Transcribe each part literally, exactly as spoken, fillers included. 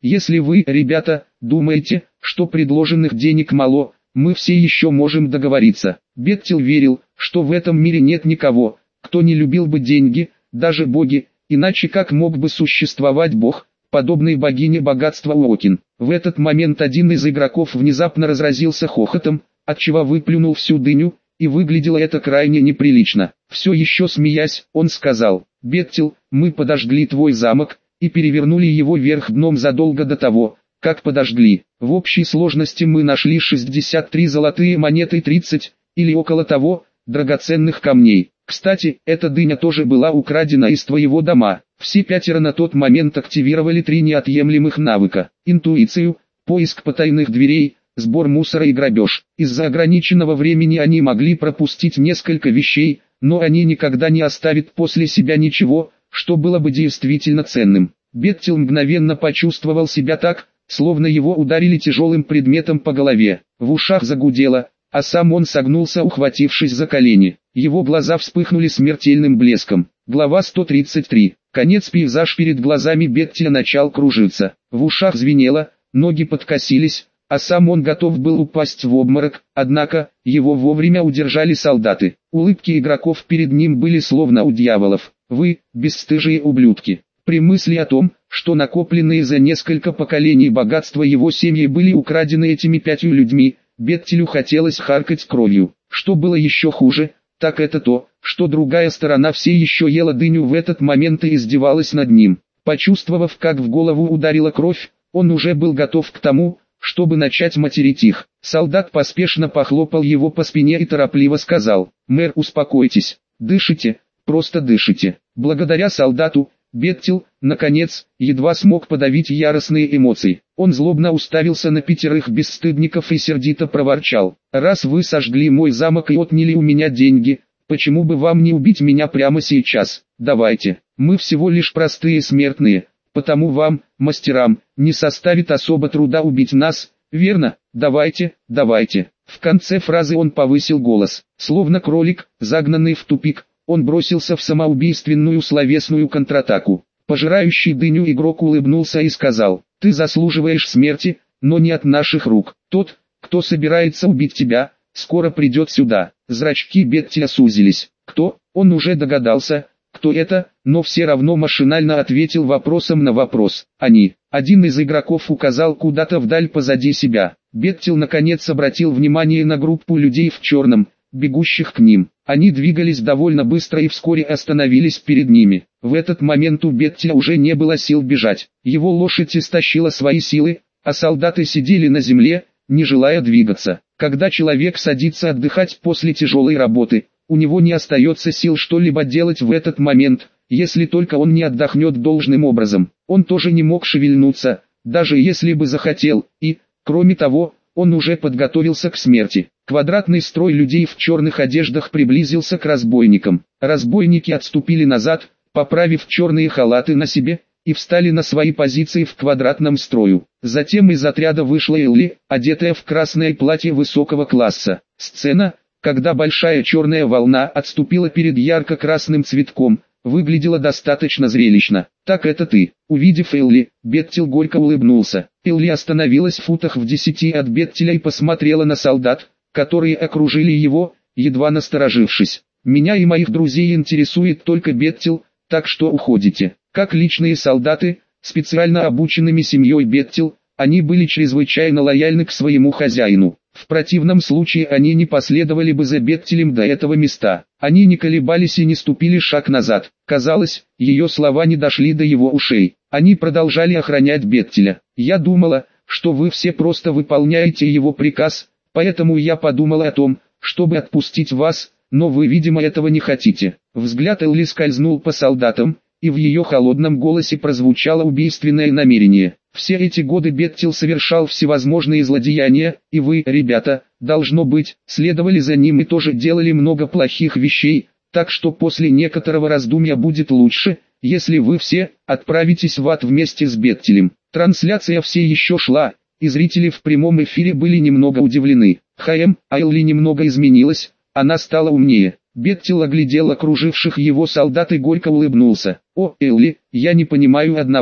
Если вы, ребята, думаете, что предложенных денег мало, мы все еще можем договориться. Беттил верил, что в этом мире нет никого, кто не любил бы деньги, даже боги, иначе как мог бы существовать бог, подобный богине богатства Уокин. В этот момент один из игроков внезапно разразился хохотом, отчего выплюнул всю дыню, и выглядело это крайне неприлично. Все еще смеясь, он сказал: «Беттил, мы подожгли твой замок, и перевернули его вверх дном задолго до того, как подожгли. В общей сложности мы нашли шестьдесят три золотые монеты и тридцать, или около того, драгоценных камней. Кстати, эта дыня тоже была украдена из твоего дома». Все пятеро на тот момент активировали три неотъемлемых навыка: интуицию, поиск потайных дверей, сбор мусора и грабеж. Из-за ограниченного времени они могли пропустить несколько вещей, но они никогда не оставят после себя ничего, что было бы действительно ценным. Беттил мгновенно почувствовал себя так, словно его ударили тяжелым предметом по голове. В ушах загудело, а сам он согнулся, ухватившись за колени. Его глаза вспыхнули смертельным блеском. Глава сто тридцать три. Конец. Пейзаж перед глазами Беттиля начал кружиться. В ушах звенело, ноги подкосились, а сам он готов был упасть в обморок, однако, его вовремя удержали солдаты. Улыбки игроков перед ним были словно у дьяволов. «Вы, бесстыжие ублюдки». При мысли о том, что накопленные за несколько поколений богатства его семьи были украдены этими пятью людьми, Беттилю хотелось харкать кровью. Что было еще хуже, так это то, что другая сторона все еще ела дыню в этот момент и издевалась над ним. Почувствовав, как в голову ударила кровь, он уже был готов к тому, чтобы начать материть их. Солдат поспешно похлопал его по спине и торопливо сказал: «Мэр, успокойтесь, дышите, просто дышите». Благодаря солдату, Беттил, наконец, едва смог подавить яростные эмоции. Он злобно уставился на пятерых бесстыдников и сердито проворчал: «Раз вы сожгли мой замок и отняли у меня деньги, почему бы вам не убить меня прямо сейчас? Давайте, мы всего лишь простые смертные, потому вам, мастерам, не составит особо труда убить нас, верно? Давайте, давайте». В конце фразы он повысил голос. Словно кролик, загнанный в тупик, он бросился в самоубийственную словесную контратаку. Пожирающий дыню игрок улыбнулся и сказал: «Ты заслуживаешь смерти, но не от наших рук. Тот, кто собирается убить тебя, скоро придет сюда». Зрачки Беттиля сузились. Кто? Он уже догадался, кто это, но все равно машинально ответил вопросом на вопрос. «Они». Один из игроков указал куда-то вдаль позади себя. Беттил наконец обратил внимание на группу людей в черном, бегущих к ним. Они двигались довольно быстро и вскоре остановились перед ними. В этот момент у Беттиля уже не было сил бежать. Его лошадь истощила свои силы, а солдаты сидели на земле, не желая двигаться. Когда человек садится отдыхать после тяжелой работы, у него не остается сил что-либо делать в этот момент, если только он не отдохнет должным образом. Он тоже не мог шевельнуться, даже если бы захотел, и, кроме того, он уже подготовился к смерти. Квадратный строй людей в черных одеждах приблизился к разбойникам. Разбойники отступили назад, поправив черные халаты на себе, и встали на свои позиции в квадратном строю. Затем из отряда вышла Элли, одетая в красное платье высокого класса. Сцена, когда большая черная волна отступила перед ярко-красным цветком, выглядела достаточно зрелищно. «Так это ты». Увидев Элли, Беттил горько улыбнулся. Элли остановилась в футах в десяти от Беттиля и посмотрела на солдат, которые окружили его, едва насторожившись. «Меня и моих друзей интересует только Беттил, так что уходите». Как личные солдаты, специально обученными семьей Беттил, они были чрезвычайно лояльны к своему хозяину. В противном случае они не последовали бы за Беттилем до этого места. Они не колебались и не ступили шаг назад. Казалось, ее слова не дошли до его ушей. Они продолжали охранять Беттиля. «Я думала, что вы все просто выполняете его приказ, поэтому я подумала о том, чтобы отпустить вас, но вы, видимо, этого не хотите». Взгляд Элли скользнул по солдатам, и в ее холодном голосе прозвучало убийственное намерение. «Все эти годы Беттил совершал всевозможные злодеяния, и вы, ребята, должно быть, следовали за ним и тоже делали много плохих вещей, так что после некоторого раздумья будет лучше, если вы все отправитесь в ад вместе с Беттилем». Трансляция все еще шла, и зрители в прямом эфире были немного удивлены. Хм, а Элли немного изменилась, она стала умнее. Беттил оглядел окруживших его солдат и горько улыбнулся. «О, Элли, я не понимаю одного.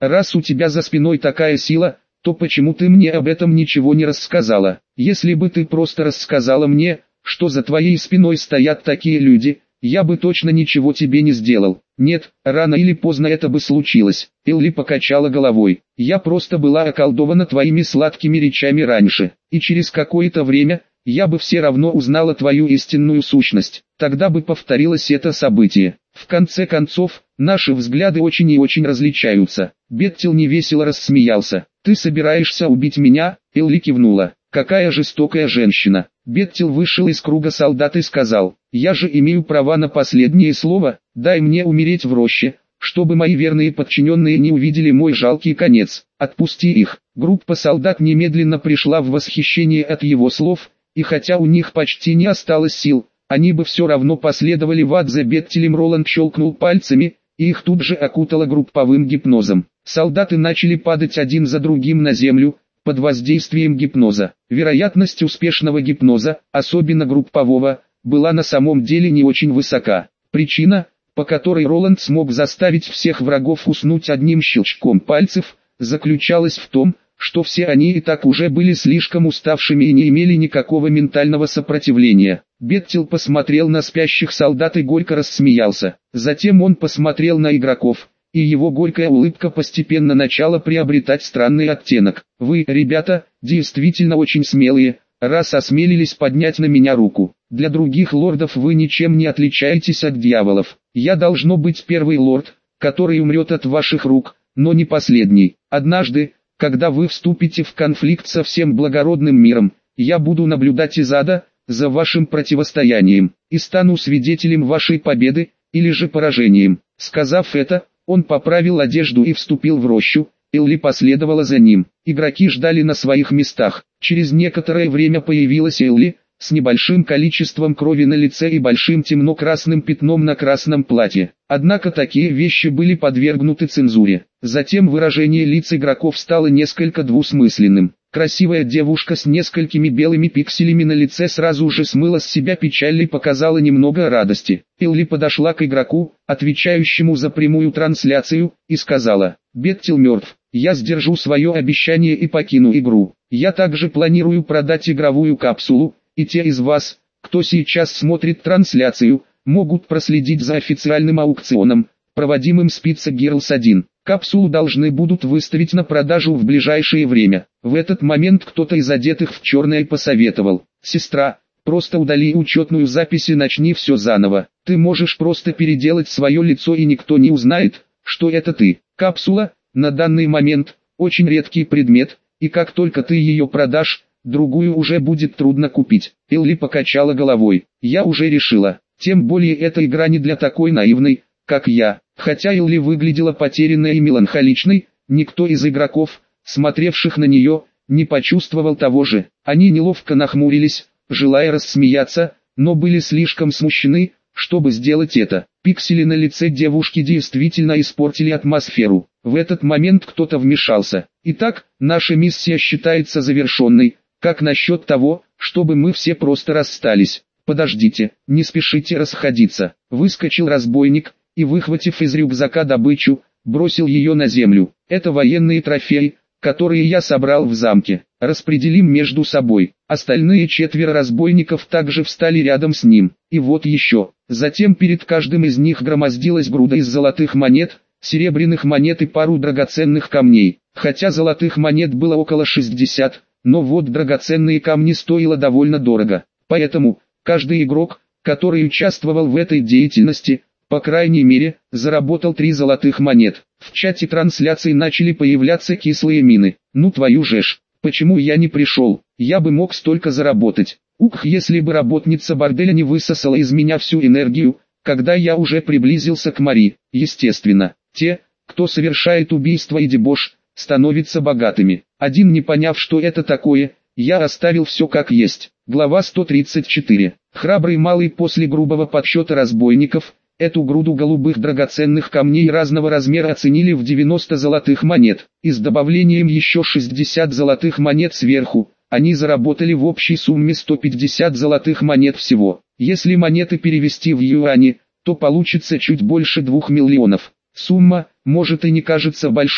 раз у тебя за спиной такая сила, то почему ты мне об этом ничего не рассказала? Если бы ты просто рассказала мне, что за твоей спиной стоят такие люди, я бы точно ничего тебе не сделал. Нет, рано или поздно это бы случилось. Элли покачала головой. Я просто была околдована твоими сладкими речами раньше, и через какое-то время я бы все равно узнала твою истинную сущность. Тогда бы повторилось это событие. В конце концов, наши взгляды очень и очень различаются. Беттил невесело рассмеялся. Ты собираешься убить меня? Элли кивнула. Какая жестокая женщина. Беттил вышел из круга солдат и сказал: я же имею права на последнее слово, дай мне умереть в роще, чтобы мои верные подчиненные не увидели мой жалкий конец. Отпусти их. Группа солдат немедленно пришла в восхищение от его слов, и хотя у них почти не осталось сил, они бы все равно последовали в ад за Беттилем. Роланд щелкнул пальцами, и их тут же окутало групповым гипнозом. Солдаты начали падать один за другим на землю, под воздействием гипноза. Вероятность успешного гипноза, особенно группового, была на самом деле не очень высока. Причина, по которой Роланд смог заставить всех врагов уснуть одним щелчком пальцев, заключалась в том, что все они и так уже были слишком уставшими и не имели никакого ментального сопротивления. Беттил посмотрел на спящих солдат и горько рассмеялся. Затем он посмотрел на игроков, и его горькая улыбка постепенно начала приобретать странный оттенок. Вы, ребята, действительно очень смелые, раз осмелились поднять на меня руку. Для других лордов вы ничем не отличаетесь от дьяволов. Я должно быть первый лорд, который умрет от ваших рук, но не последний. Однажды, когда вы вступите в конфликт со всем благородным миром, я буду наблюдать из ада за вашим противостоянием, и стану свидетелем вашей победы, или же поражением. Сказав это, он поправил одежду и вступил в рощу. Элли последовала за ним. Игроки ждали на своих местах. Через некоторое время появилась Элли, с небольшим количеством крови на лице и большим темно-красным пятном на красном платье. Однако такие вещи были подвергнуты цензуре. Затем выражение лиц игроков стало несколько двусмысленным. Красивая девушка с несколькими белыми пикселями на лице сразу же смыла с себя печаль и показала немного радости. Элли подошла к игроку, отвечающему за прямую трансляцию, и сказала: «Беттил мертв, я сдержу свое обещание и покину игру. Я также планирую продать игровую капсулу, и те из вас, кто сейчас смотрит трансляцию, могут проследить за официальным аукционом, проводимым с Pizza Girls один. Капсулу должны будут выставить на продажу в ближайшее время». В этот момент кто-то из одетых в черное посоветовал: «Сестра, просто удали учетную запись и начни все заново. Ты можешь просто переделать свое лицо и никто не узнает, что это ты». Капсула, на данный момент, очень редкий предмет, и как только ты ее продашь, другую уже будет трудно купить. Элли покачала головой. «Я уже решила. Тем более эта игра не для такой наивной, как я». Хотя Элли выглядела потерянной и меланхоличной, никто из игроков, смотревших на нее, не почувствовал того же. Они неловко нахмурились, желая рассмеяться, но были слишком смущены, чтобы сделать это. Пиксели на лице девушки действительно испортили атмосферу. В этот момент кто-то вмешался. «Итак, наша миссия считается завершенной. Как насчет того, чтобы мы все просто расстались?» «Подождите, не спешите расходиться». Выскочил разбойник и, выхватив из рюкзака добычу, бросил ее на землю. «Это военные трофеи, которые я собрал в замке. Распределим между собой». Остальные четверо разбойников также встали рядом с ним. И вот еще. Затем перед каждым из них громоздилась груда из золотых монет, серебряных монет и пару драгоценных камней. Хотя золотых монет было около шестидесяти, но вот драгоценные камни стоило довольно дорого. Поэтому, каждый игрок, который участвовал в этой деятельности, по крайней мере, заработал три золотых монет. В чате трансляции начали появляться кислые мины. «Ну твою же ж, почему я не пришел? Я бы мог столько заработать. Ух, если бы работница борделя не высосала из меня всю энергию, когда я уже приблизился к Мари». Естественно, те, кто совершает убийство и дебош, становятся богатыми. Один, не поняв, что это такое, я оставил все как есть. Глава сто тридцать четыре. Храбрый малый после грубого подсчета разбойников, эту груду голубых драгоценных камней разного размера оценили в девяносто золотых монет, и с добавлением еще шестидесяти золотых монет сверху, они заработали в общей сумме сто пятьдесят золотых монет всего. Если монеты перевести в юани, то получится чуть больше двух миллионов. Сумма, может и не кажется большой,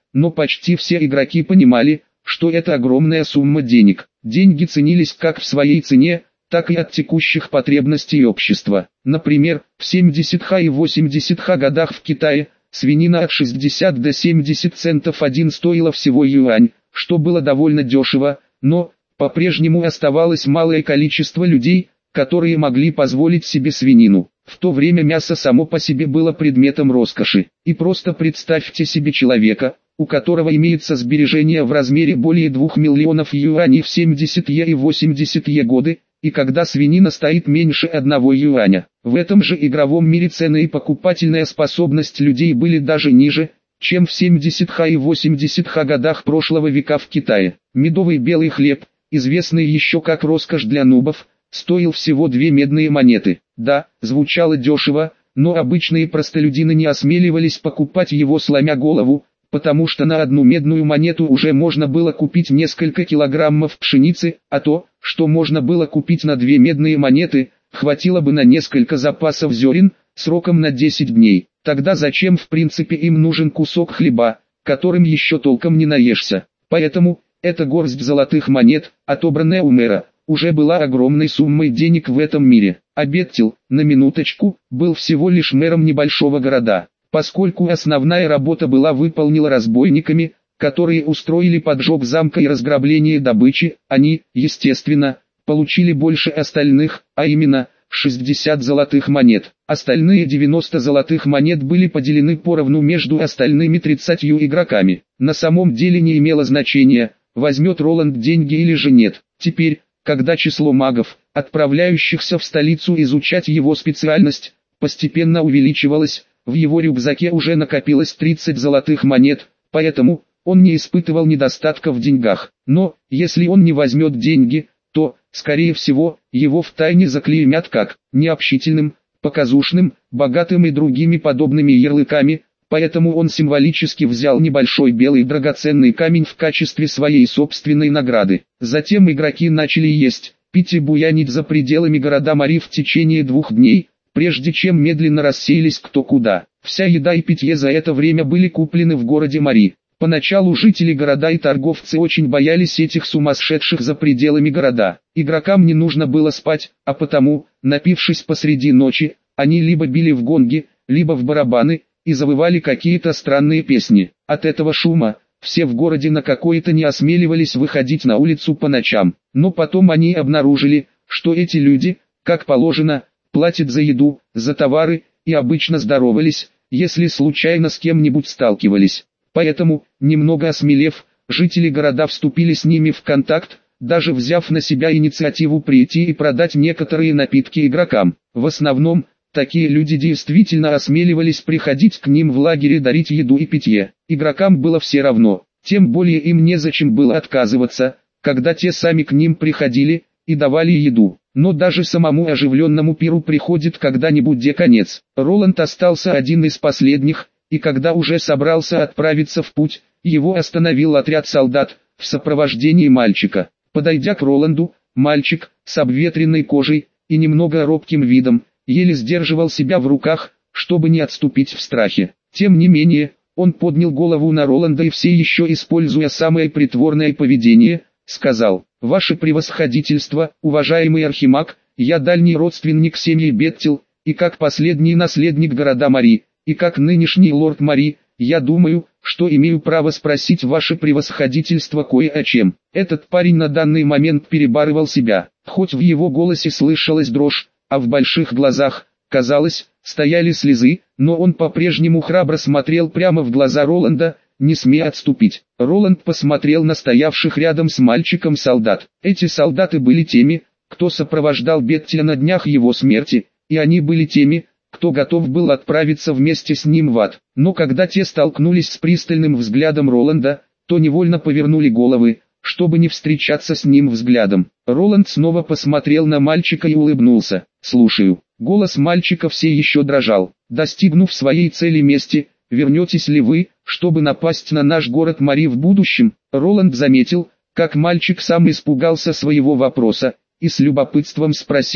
но почти все игроки понимали, что это огромная сумма денег. Деньги ценились как в своей цене, так и от текущих потребностей общества. Например, в семидесятых и восьмидесятых годах в Китае свинина от шестидесяти до семидесяти центов один стоила всего юань, что было довольно дешево, но по-прежнему оставалось малое количество людей, которые могли позволить себе свинину. В то время мясо само по себе было предметом роскоши. И просто представьте себе человека, у которого имеется сбережение в размере более двух миллионов юаней в семидесятые и восьмидесятые годы, и когда свинина стоит меньше одного юаня. В этом же игровом мире цены и покупательная способность людей были даже ниже, чем в семидесятых и восьмидесятых годах прошлого века в Китае. Медовый белый хлеб, известный еще как роскошь для нубов, стоил всего две медные монеты. Да, звучало дешево, но обычные простолюдины не осмеливались покупать его сломя голову, потому что на одну медную монету уже можно было купить несколько килограммов пшеницы, а то, что можно было купить на две медные монеты, хватило бы на несколько запасов зерен, сроком на десять дней. Тогда зачем в принципе им нужен кусок хлеба, которым еще толком не наешься? Поэтому, эта горсть золотых монет, отобранная у мэра, уже была огромной суммой денег в этом мире. А Беттил, на минуточку, был всего лишь мэром небольшого города. Поскольку основная работа была выполнена разбойниками, которые устроили поджог замка и разграбление добычи, они, естественно, получили больше остальных, а именно, шестьдесят золотых монет. Остальные девяносто золотых монет были поделены поровну между остальными тридцатью игроками. На самом деле не имело значения, возьмет Роланд деньги или же нет. Теперь, когда число магов, отправляющихся в столицу изучать его специальность, постепенно увеличивалось, в его рюкзаке уже накопилось тридцать золотых монет, поэтому он не испытывал недостатка в деньгах. Но, если он не возьмет деньги, то, скорее всего, его втайне заклеймят как необщительным, показушным, богатым и другими подобными ярлыками, поэтому он символически взял небольшой белый драгоценный камень в качестве своей собственной награды. Затем игроки начали есть, пить и буянить за пределами города Мари в течение двух дней, прежде чем медленно рассеялись кто куда. Вся еда и питье за это время были куплены в городе Мари. Поначалу жители города и торговцы очень боялись этих сумасшедших за пределами города. Игрокам не нужно было спать, а потому, напившись посреди ночи, они либо били в гонги, либо в барабаны, и завывали какие-то странные песни. От этого шума, все в городе на какое-то не осмеливались выходить на улицу по ночам. Но потом они обнаружили, что эти люди, как положено, платят за еду, за товары, и обычно здоровались, если случайно с кем-нибудь сталкивались. Поэтому, немного осмелев, жители города вступили с ними в контакт, даже взяв на себя инициативу прийти и продать некоторые напитки игрокам. В основном, такие люди действительно осмеливались приходить к ним в лагерь и дарить еду и питье. Игрокам было все равно, тем более им незачем было отказываться, когда те сами к ним приходили и давали еду. Но даже самому оживленному пиру приходит когда-нибудь де конец. Роланд остался один из последних, и когда уже собрался отправиться в путь, его остановил отряд солдат, в сопровождении мальчика. Подойдя к Роланду, мальчик, с обветренной кожей и немного робким видом, еле сдерживал себя в руках, чтобы не отступить в страхе. Тем не менее, он поднял голову на Роланда и все еще используя самое притворное поведение, сказал: «Ваше превосходительство, уважаемый архимаг, я дальний родственник семьи Беттил, и как последний наследник города Мари, и как нынешний лорд Мари, я думаю, что имею право спросить ваше превосходительство кое о чем». Этот парень на данный момент перебарывал себя, хоть в его голосе слышалась дрожь, а в больших глазах, казалось, стояли слезы, но он по-прежнему храбро смотрел прямо в глаза Роланда, не смея отступить. Роланд посмотрел на стоявших рядом с мальчиком солдат. Эти солдаты были теми, кто сопровождал Беттиля на днях его смерти, и они были теми, кто готов был отправиться вместе с ним в ад. Но когда те столкнулись с пристальным взглядом Роланда, то невольно повернули головы, чтобы не встречаться с ним взглядом. Роланд снова посмотрел на мальчика и улыбнулся. «Слушаю». Голос мальчика все еще дрожал. «Достигнув своей цели мести, вернетесь ли вы, чтобы напасть на наш город Мари в будущем?» Роланд заметил, как мальчик сам испугался своего вопроса, и с любопытством спросил: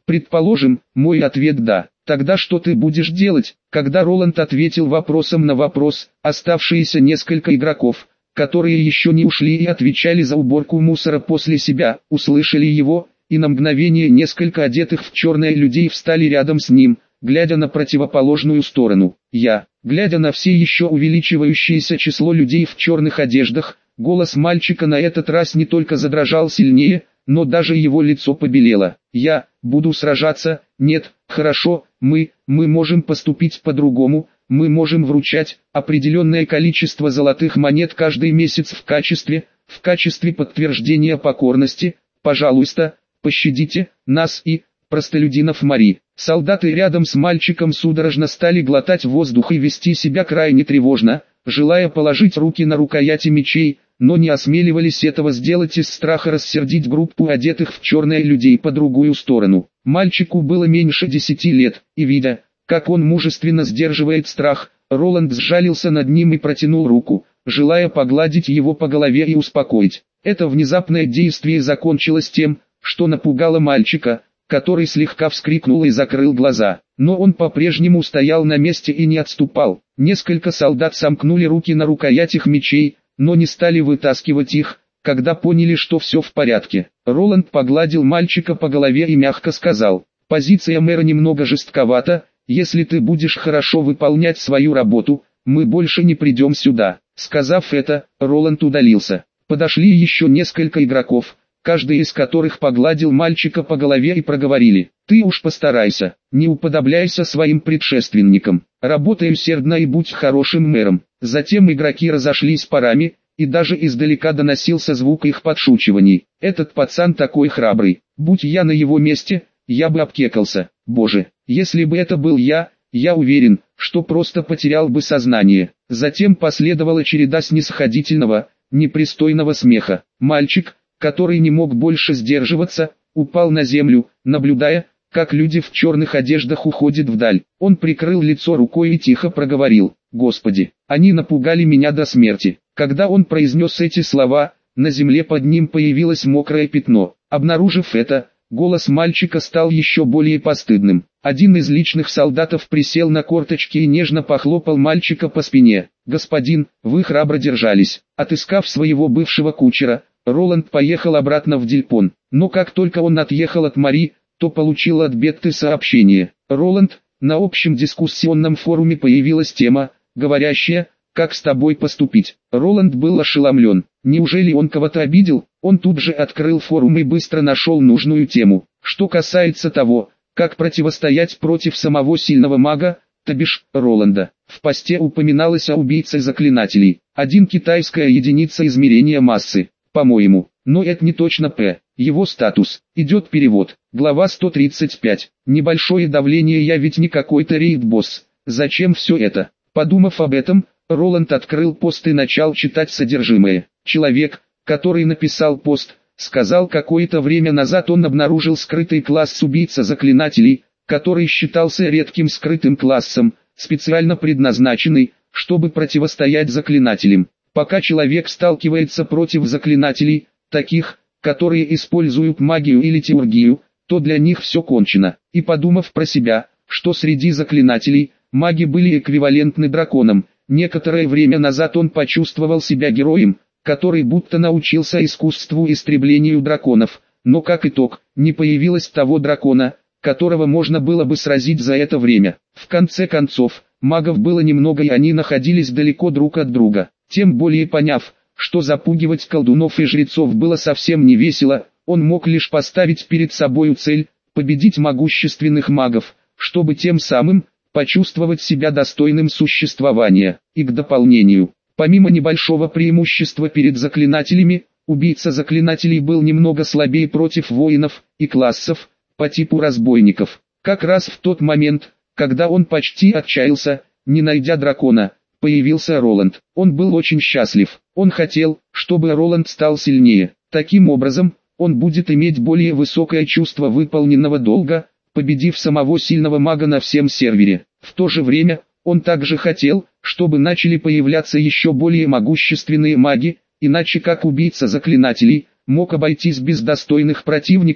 Предположим, мой ответ да. Тогда что ты будешь делать? Когда Роланд ответил вопросом на вопрос, оставшиеся несколько игроков, которые еще не ушли и отвечали за уборку мусора после себя, услышали его, и на мгновение несколько одетых в черное людей встали рядом с ним, глядя на противоположную сторону. Я, глядя на все еще увеличивающееся число людей в черных одеждах, голос мальчика на этот раз не только задрожал сильнее, но даже его лицо побелело. Я буду сражаться. Нет, хорошо, мы, мы можем поступить по-другому. Мы можем вручать определенное количество золотых монет каждый месяц в качестве, в качестве подтверждения покорности. Пожалуйста, пощадите нас и простолюдинов Мари. Солдаты рядом с мальчиком судорожно стали глотать воздух и вести себя крайне тревожно, желая положить руки на рукояти мечей, но не осмеливались этого сделать из страха рассердить группу одетых в черное людей по другую сторону. Мальчику было меньше десяти лет, и видя, как он мужественно сдерживает страх, Роланд сжалился над ним и протянул руку, желая погладить его по голове и успокоить. Это внезапное действие закончилось тем, что напугало мальчика, который слегка вскрикнул и закрыл глаза. Но он по-прежнему стоял на месте и не отступал. Несколько солдат сомкнули руки на рукоятях мечей, но не стали вытаскивать их, когда поняли, что все в порядке. Роланд погладил мальчика по голове и мягко сказал: «Позиция мэра немного жестковата, если ты будешь хорошо выполнять свою работу, мы больше не придем сюда». Сказав это, Роланд удалился. Подошли еще несколько игроков, каждый из которых погладил мальчика по голове и проговорили: «Ты уж постарайся, не уподобляйся своим предшественникам, работай усердно и будь хорошим мэром». Затем игроки разошлись парами, и даже издалека доносился звук их подшучиваний. «Этот пацан такой храбрый, будь я на его месте, я бы обкекался. Боже, если бы это был я, я уверен, что просто потерял бы сознание». Затем последовала череда снисходительного, непристойного смеха. Мальчик, который не мог больше сдерживаться, упал на землю, наблюдая, как люди в черных одеждах уходят вдаль. Он прикрыл лицо рукой и тихо проговорил: «Господи, они напугали меня до смерти». Когда он произнес эти слова, на земле под ним появилось мокрое пятно. Обнаружив это, голос мальчика стал еще более постыдным. Один из личных солдатов присел на корточки и нежно похлопал мальчика по спине. «Господин, вы храбро держались». Отыскав своего бывшего кучера, Роланд поехал обратно в Дильпон. Но как только он отъехал от Мари, то получил от Бетты сообщение. «Роланд, на общем дискуссионном форуме появилась тема, говорящая, как с тобой поступить». Роланд был ошеломлен. Неужели он кого-то обидел? Он тут же открыл форум и быстро нашел нужную тему. Что касается того, как противостоять против самого сильного мага, то бишь Роланда, в посте упоминалось о убийце заклинателей. Один китайская единица измерения массы, по-моему, но это не точно П. Его статус. Идет перевод. Глава сто тридцать пять. Небольшое давление, я ведь не какой-то рейд-босс. Зачем все это? Подумав об этом, Роланд открыл пост и начал читать содержимое. Человек, который написал пост, сказал, какое-то время назад он обнаружил скрытый класс убийца-заклинателей, который считался редким скрытым классом, специально предназначенный, чтобы противостоять заклинателям. Пока человек сталкивается против заклинателей, таких, которые используют магию или теургию, то для них все кончено. И подумав про себя, что среди заклинателей, маги были эквивалентны драконам, некоторое время назад он почувствовал себя героем, который будто научился искусству истреблению драконов, но как итог, не появилось того дракона, которого можно было бы сразить за это время. В конце концов, магов было немного и они находились далеко друг от друга. Тем более поняв, что запугивать колдунов и жрецов было совсем не весело, он мог лишь поставить перед собою цель – победить могущественных магов, чтобы тем самым почувствовать себя достойным существования. И к дополнению, помимо небольшого преимущества перед заклинателями, убийца заклинателей был немного слабее против воинов и классов, по типу разбойников. Как раз в тот момент, когда он почти отчаялся, не найдя дракона, появился Роланд. Он был очень счастлив. Он хотел, чтобы Роланд стал сильнее. Таким образом, он будет иметь более высокое чувство выполненного долга, победив самого сильного мага на всем сервере. В то же время, он также хотел, чтобы начали появляться еще более могущественные маги, иначе как убийца заклинателей, мог обойтись без достойных противников.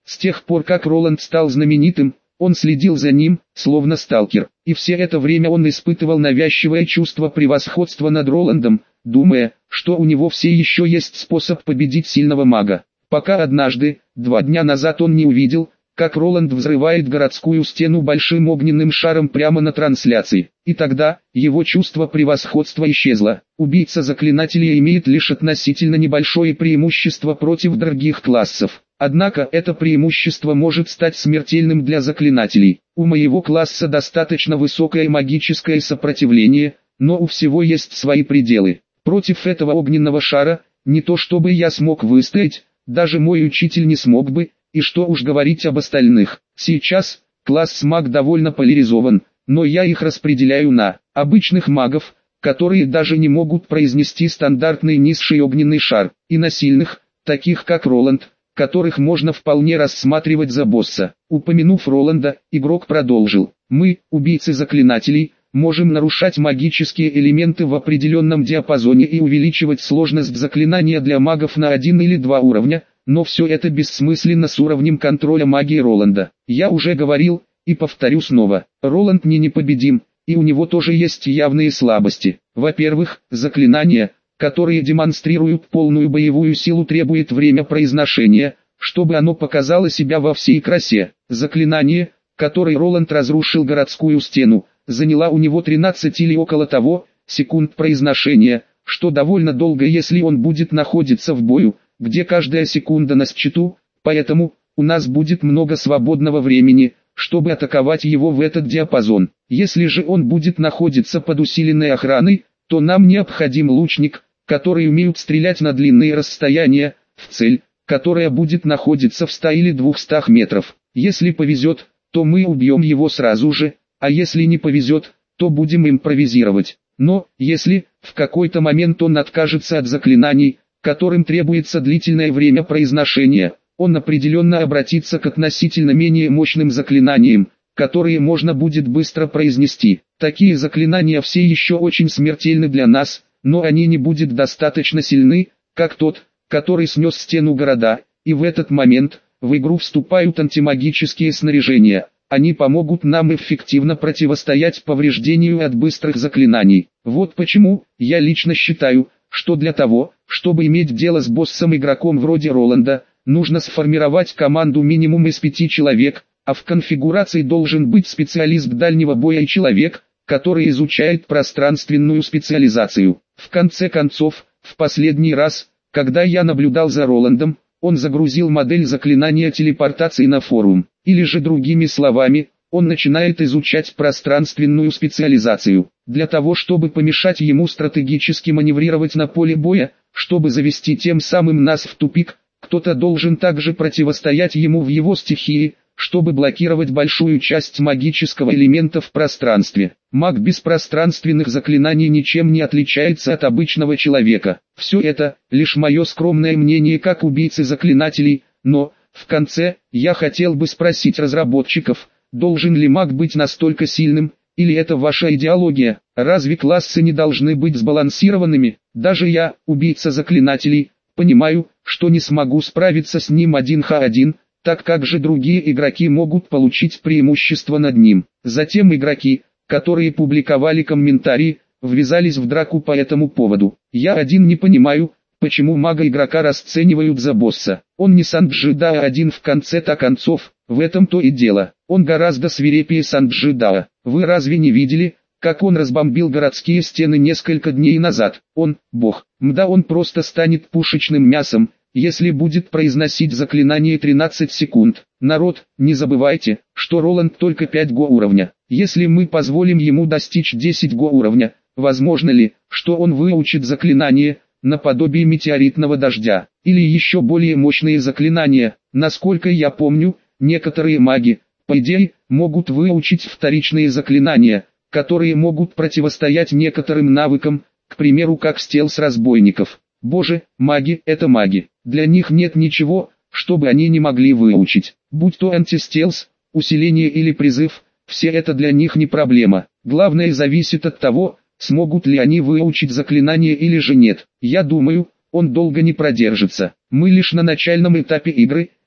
С тех пор как Роланд стал знаменитым, он следил за ним, словно сталкер, и все это время он испытывал навязчивое чувство превосходства над Роландом, думая, что у него все еще есть способ победить сильного мага. Пока однажды, два дня назад он не увидел, как Роланд взрывает городскую стену большим огненным шаром прямо на трансляции. И тогда, его чувство превосходства исчезло. Убийца заклинателей имеет лишь относительно небольшое преимущество против других классов. Однако это преимущество может стать смертельным для заклинателей. У моего класса достаточно высокое магическое сопротивление, но у всего есть свои пределы. Против этого огненного шара, не то чтобы я смог выстоять, даже мой учитель не смог бы, и что уж говорить об остальных. Сейчас, класс маг довольно поляризован, но я их распределяю на обычных магов, которые даже не могут произнести стандартный низший огненный шар, и на сильных, таких как Роланд, которых можно вполне рассматривать за босса. Упомянув Роланда, игрок продолжил: мы, убийцы заклинателей, можем нарушать магические элементы в определенном диапазоне и увеличивать сложность заклинания для магов на один или два уровня, но все это бессмысленно с уровнем контроля магии Роланда. Я уже говорил, и повторю снова, Роланд не непобедим, и у него тоже есть явные слабости. Во-первых, заклинания, которые демонстрируют полную боевую силу, требует время произношения, чтобы оно показало себя во всей красе. Заклинание, которое Роланд разрушил городскую стену, заняло у него тринадцать или около того секунд произношения, что довольно долго, если он будет находиться в бою, где каждая секунда на счету, поэтому у нас будет много свободного времени, чтобы атаковать его в этот диапазон. Если же он будет находиться под усиленной охраной, то нам необходим лучник, который умеет стрелять на длинные расстояния, в цель, которая будет находиться в ста или двухстах метров. Если повезет, то мы убьем его сразу же, а если не повезет, то будем импровизировать. Но, если в какой-то момент он откажется от заклинаний, которым требуется длительное время произношения, он определенно обратится к относительно менее мощным заклинаниям, которые можно будет быстро произнести. Такие заклинания все еще очень смертельны для нас, но они не будут достаточно сильны, как тот, который снес стену города, и в этот момент в игру вступают антимагические снаряжения. Они помогут нам эффективно противостоять повреждению от быстрых заклинаний. Вот почему, я лично считаю, что для того, чтобы иметь дело с боссом-игроком вроде Роланда, нужно сформировать команду минимум из пяти человек, а в конфигурации должен быть специалист дальнего боя и человек, который изучает пространственную специализацию. В конце концов, в последний раз, когда я наблюдал за Роландом, он загрузил модель заклинания телепортации на форум. Или же другими словами, он начинает изучать пространственную специализацию. Для того чтобы помешать ему стратегически маневрировать на поле боя, чтобы завести тем самым нас в тупик, кто-то должен также противостоять ему в его стихии, чтобы блокировать большую часть магического элемента в пространстве. Маг без пространственных заклинаний ничем не отличается от обычного человека. Все это лишь мое скромное мнение как убийцы заклинателей, но, в конце, я хотел бы спросить разработчиков, должен ли маг быть настолько сильным, или это ваша идеология? Разве классы не должны быть сбалансированными? Даже я, убийца заклинателей, понимаю, что не смогу справиться с ним один на один, так как же другие игроки могут получить преимущество над ним. Затем игроки, которые публиковали комментарии, ввязались в драку по этому поводу. Я один не понимаю, почему мага-игрока расценивают за босса. Он не Санджи-Дао один в конце-то концов, в этом-то и дело. Он гораздо свирепее Санджи-Дао. Вы разве не видели, как он разбомбил городские стены несколько дней назад? Он, бог, мда, он просто станет пушечным мясом, если будет произносить заклинание тринадцать секунд. Народ, не забывайте, что Роланд только пять го уровня. Если мы позволим ему достичь десять го уровня, возможно ли, что он выучит заклинание, наподобие метеоритного дождя, или еще более мощные заклинания? Насколько я помню, некоторые маги, по идее, могут выучить вторичные заклинания, которые могут противостоять некоторым навыкам, к примеру как стелс разбойников. Боже, маги – это маги. Для них нет ничего, чтобы они не могли выучить. Будь то антистелс, усиление или призыв, все это для них не проблема. Главное зависит от того, смогут ли они выучить заклинание или же нет. Я думаю, он долго не продержится. Мы лишь на начальном этапе игры,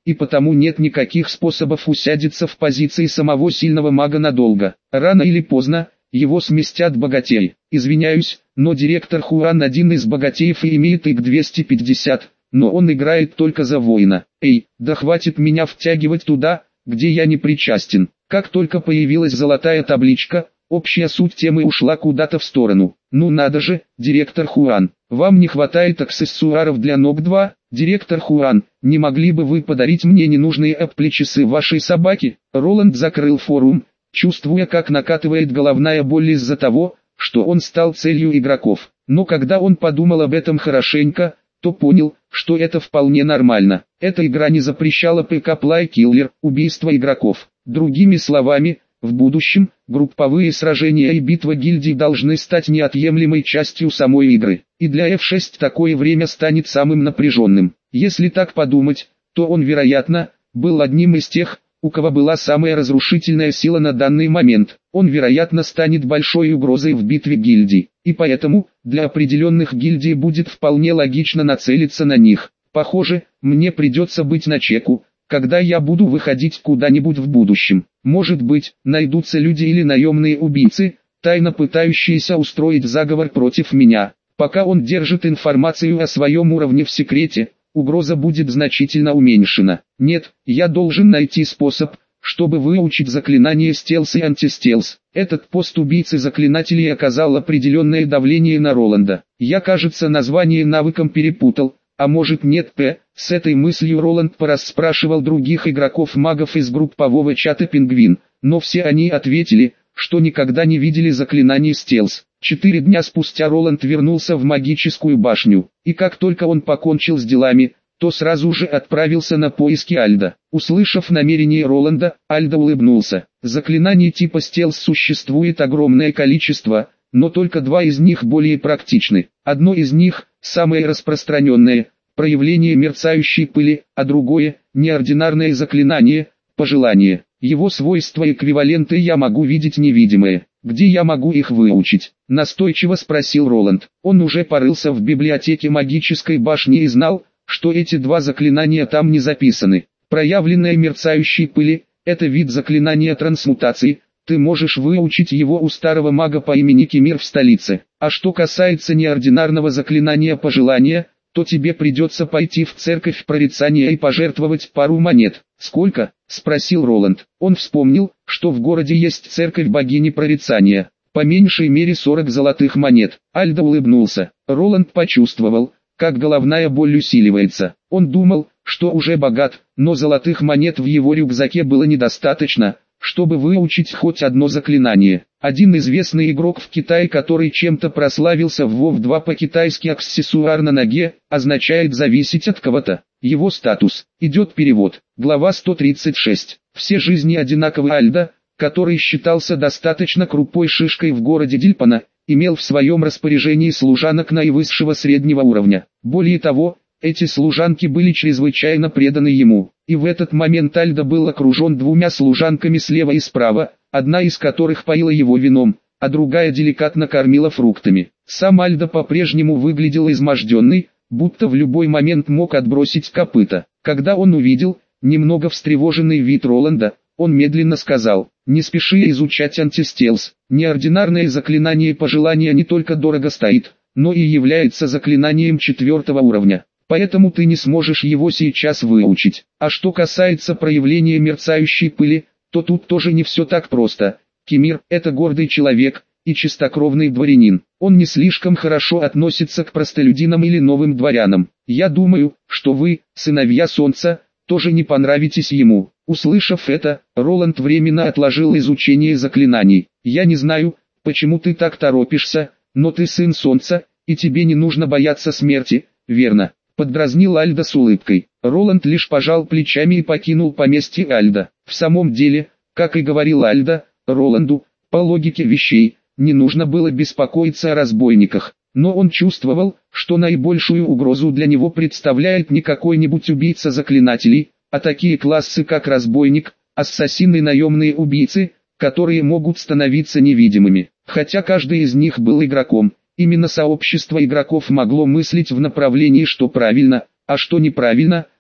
и потому нет никаких способов усядиться в позиции самого сильного мага надолго. Рано или поздно его сместят богатей. Извиняюсь, но директор Хуан один из богатеев и имеет ик двести пятьдесят, но он играет только за воина. Эй, да хватит меня втягивать туда, где я не причастен. Как только появилась золотая табличка, общая суть темы ушла куда-то в сторону. Ну надо же, директор Хуан, вам не хватает аксессуаров для ног два? Директор Хуан, не могли бы вы подарить мне ненужные Apple-часы вашей собаки? Роланд закрыл форум, чувствуя, как накатывает головная боль из-за того, что он стал целью игроков. Но когда он подумал об этом хорошенько, то понял, что это вполне нормально. Эта игра не запрещала пи кей Play Killer, убийство игроков. Другими словами, в будущем, групповые сражения и битва гильдий должны стать неотъемлемой частью самой игры. И для эф шесть такое время станет самым напряженным. Если так подумать, то он, вероятно, был одним из тех, у кого была самая разрушительная сила на данный момент. Он, вероятно, станет большой угрозой в битве гильдий. И поэтому, для определенных гильдий будет вполне логично нацелиться на них. Похоже, мне придется быть начеку, когда я буду выходить куда-нибудь в будущем. Может быть, найдутся люди или наемные убийцы, тайно пытающиеся устроить заговор против меня. Пока он держит информацию о своем уровне в секрете, угроза будет значительно уменьшена. Нет, я должен найти способ, чтобы выучить заклинание стелс и антистелс. Этот пост убийцы-заклинателей оказал определенное давление на Роланда. Я, кажется, название навыком перепутал. А может нет п. С этой мыслью Роланд порасспрашивал других игроков-магов из группового чата «Пингвин», но все они ответили, что никогда не видели заклинаний стелс. Четыре дня спустя Роланд вернулся в магическую башню, и как только он покончил с делами, то сразу же отправился на поиски Альда. Услышав намерение Роланда, Альда улыбнулся. Заклинаний типа стелс существует огромное количество, но только два из них более практичны. Одно из них, самое распространенное, проявление мерцающей пыли, а другое, неординарное заклинание, пожелание. Его свойства эквиваленты я могу видеть невидимые. Где я могу их выучить? Настойчиво спросил Роланд. Он уже порылся в библиотеке магической башни и знал, что эти два заклинания там не записаны. Проявленное мерцающей пыли – это вид заклинания трансмутации. Ты можешь выучить его у старого мага по имени Кемир в столице. А что касается неординарного заклинания пожелания, то тебе придется пойти в церковь прорицания и пожертвовать пару монет. Сколько? Спросил Роланд. Он вспомнил, что в городе есть церковь богини прорицания. По меньшей мере сорок золотых монет. Альда улыбнулся. Роланд почувствовал, как головная боль усиливается. Он думал, что уже богат, но золотых монет в его рюкзаке было недостаточно, чтобы выучить хоть одно заклинание. Один известный игрок в Китае, который чем-то прославился в вов два по-китайски аксессуар на ноге, означает зависеть от кого-то. Его статус. Идет перевод. Глава сто тридцать шесть. Все жизни одинаковы. Альда, который считался достаточно крупой шишкой в городе Дильпана, имел в своем распоряжении служанок наивысшего среднего уровня. Более того, эти служанки были чрезвычайно преданы ему, и в этот момент Альда был окружен двумя служанками слева и справа, одна из которых поила его вином, а другая деликатно кормила фруктами. Сам Альда по-прежнему выглядел изможденный, будто в любой момент мог отбросить копыта. Когда он увидел немного встревоженный вид Роланда, он медленно сказал: «Не спеши изучать антистелс. Неординарное заклинание пожелания не только дорого стоит, но и является заклинанием четвертого уровня. Поэтому ты не сможешь его сейчас выучить. А что касается проявления мерцающей пыли, то тут тоже не все так просто. Кемир – это гордый человек и чистокровный дворянин. Он не слишком хорошо относится к простолюдинам или новым дворянам. Я думаю, что вы, сыновья Солнца, тоже не понравитесь ему». Услышав это, Роланд временно отложил изучение заклинаний. «Я не знаю, почему ты так торопишься, но ты сын Солнца, и тебе не нужно бояться смерти, верно?» Поддразнил Альда с улыбкой. Роланд лишь пожал плечами и покинул поместье Альда. В самом деле, как и говорил Альда, Роланду, по логике вещей, не нужно было беспокоиться о разбойниках. Но он чувствовал, что наибольшую угрозу для него представляет не какой-нибудь убийца заклинателей, а такие классы как разбойник, ассасин и наемные убийцы, которые могут становиться невидимыми. Хотя каждый из них был игроком, именно сообщество игроков могло мыслить в направлении, что правильно, а что неправильно,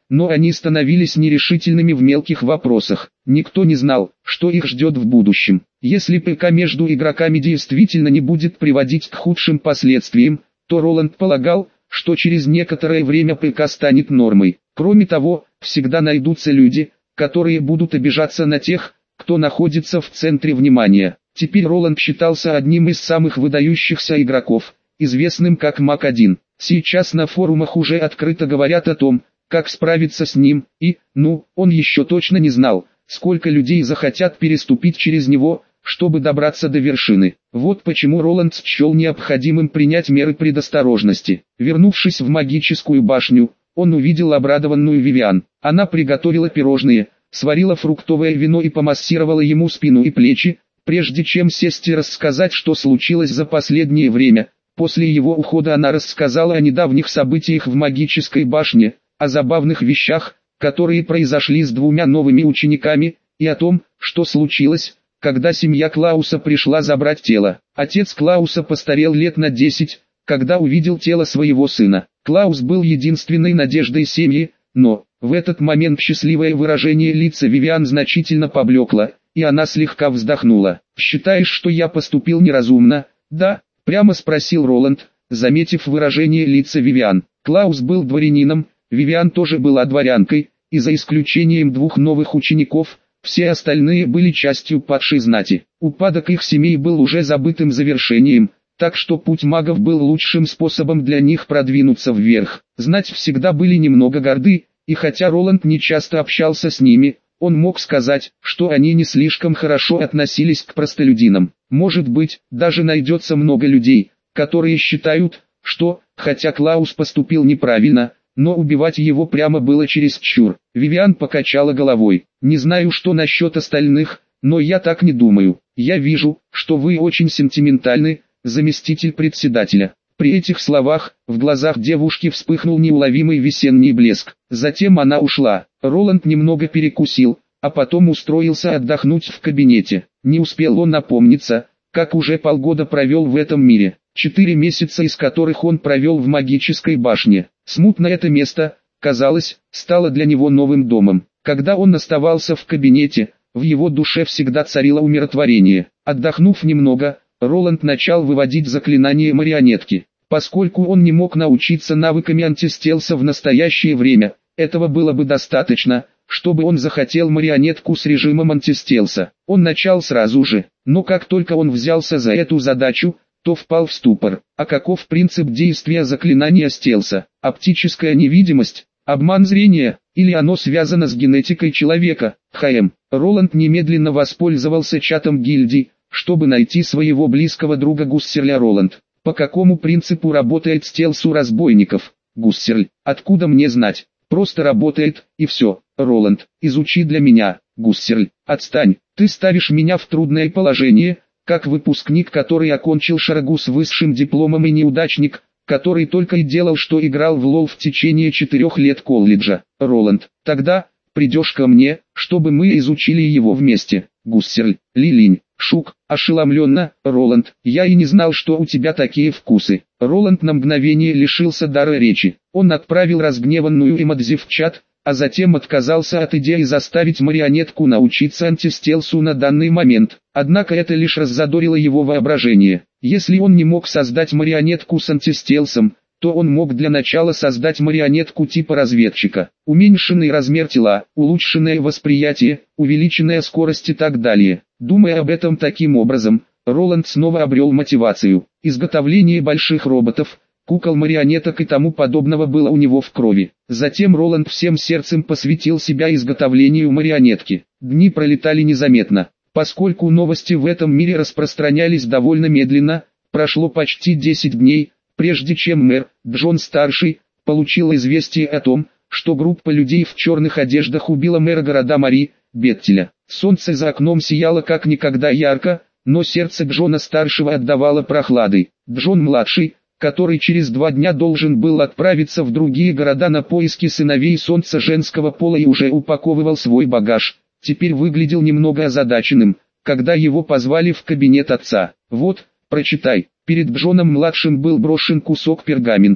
но они становились нерешительными в мелких вопросах. Никто не знал, что их ждет в будущем. Если ПК между игроками действительно не будет приводить к худшим последствиям, то Роланд полагал, что через некоторое время ПК станет нормой. Кроме того, всегда найдутся люди, которые будут обижаться на тех, кто находится в центре внимания. Теперь Роланд считался одним из самых выдающихся игроков, известным как Мак один. Сейчас на форумах уже открыто говорят о том, как справиться с ним, и, ну, он еще точно не знал, сколько людей захотят переступить через него, чтобы добраться до вершины. Вот почему Роланд счел необходимым принять меры предосторожности. Вернувшись в магическую башню, он увидел обрадованную Вивиан. Она приготовила пирожные, сварила фруктовое вино и помассировала ему спину и плечи, прежде чем сесть и рассказать, что случилось за последнее время. После его ухода она рассказала о недавних событиях в магической башне, о забавных вещах, которые произошли с двумя новыми учениками, и о том, что случилось, когда семья Клауса пришла забрать тело. Отец Клауса постарел лет на десять, когда увидел тело своего сына. Клаус был единственной надеждой семьи, но, в этот момент счастливое выражение лица Вивиан значительно поблекло, и она слегка вздохнула. «Считаешь, что я поступил неразумно?» «Да», — прямо спросил Роланд, заметив выражение лица Вивиан. Клаус был дворянином, Вивиан тоже была дворянкой, и за исключением двух новых учеников, все остальные были частью падшей знати. Упадок их семей был уже забытым завершением, так что путь магов был лучшим способом для них продвинуться вверх. Знать всегда были немного горды, и хотя Роланд не часто общался с ними, он мог сказать, что они не слишком хорошо относились к простолюдинам. Может быть, даже найдется много людей, которые считают, что, хотя Клаус поступил неправильно, но убивать его прямо было чересчур. Вивиан покачала головой. «Не знаю, что насчет остальных, но я так не думаю. Я вижу, что вы очень сентиментальны, заместитель председателя». При этих словах, в глазах девушки вспыхнул неуловимый весенний блеск. Затем она ушла. Роланд немного перекусил, а потом устроился отдохнуть в кабинете. Не успел он напомниться, как уже полгода провел в этом мире. Четыре месяца из которых он провел в магической башне. Смутно это место, казалось, стало для него новым домом. Когда он оставался в кабинете, в его душе всегда царило умиротворение. Отдохнув немного, Роланд начал выводить заклинание марионетки. Поскольку он не мог научиться навыками антистелса в настоящее время, этого было бы достаточно, чтобы он захотел марионетку с режимом антистелса. Он начал сразу же, но как только он взялся за эту задачу, то впал в ступор. А каков принцип действия заклинания стелса? Оптическая невидимость, обман зрения, или оно связано с генетикой человека? ХМ. Роланд немедленно воспользовался чатом гильдии, чтобы найти своего близкого друга Гуссерля. Роланд. По какому принципу работает стелс у разбойников? Гуссерль. Откуда мне знать? Просто работает, и все. Роланд. Изучи для меня. Гуссерль. Отстань, ты ставишь меня в трудное положение, как выпускник, который окончил шарагу с высшим дипломом, и неудачник, который только и делал, что играл в лол в течение четырех лет колледжа. Роланд. Тогда, придешь ко мне, чтобы мы изучили его вместе. Гуссерль. Лилинь. Шук. Ошеломленно. Роланд. Я и не знал, что у тебя такие вкусы. Роланд на мгновение лишился дара речи. Он отправил разгневанную эмодзи в чат, а затем отказался от идеи заставить марионетку научиться антистелсу на данный момент. Однако это лишь раззадорило его воображение. Если он не мог создать марионетку с антистелсом, то он мог для начала создать марионетку типа разведчика. Уменьшенный размер тела, улучшенное восприятие, увеличенная скорость и так далее. Думая об этом таким образом, Роланд снова обрел мотивацию. Изготовление больших роботов, кукол, марионеток и тому подобного было у него в крови. Затем Роланд всем сердцем посвятил себя изготовлению марионетки. Дни пролетали незаметно. Поскольку новости в этом мире распространялись довольно медленно, прошло почти десять дней, прежде чем мэр, Джон-старший, получил известие о том, что группа людей в черных одеждах убила мэра города Мари, Беттеля. Солнце за окном сияло как никогда ярко, но сердце Джона-старшего отдавало прохладой. Джон-младший, который через два дня должен был отправиться в другие города на поиски сыновей солнца женского пола и уже упаковывал свой багаж, теперь выглядел немного озадаченным, когда его позвали в кабинет отца. «Вот, прочитай». Перед Джоном-младшим был брошен кусок пергамента.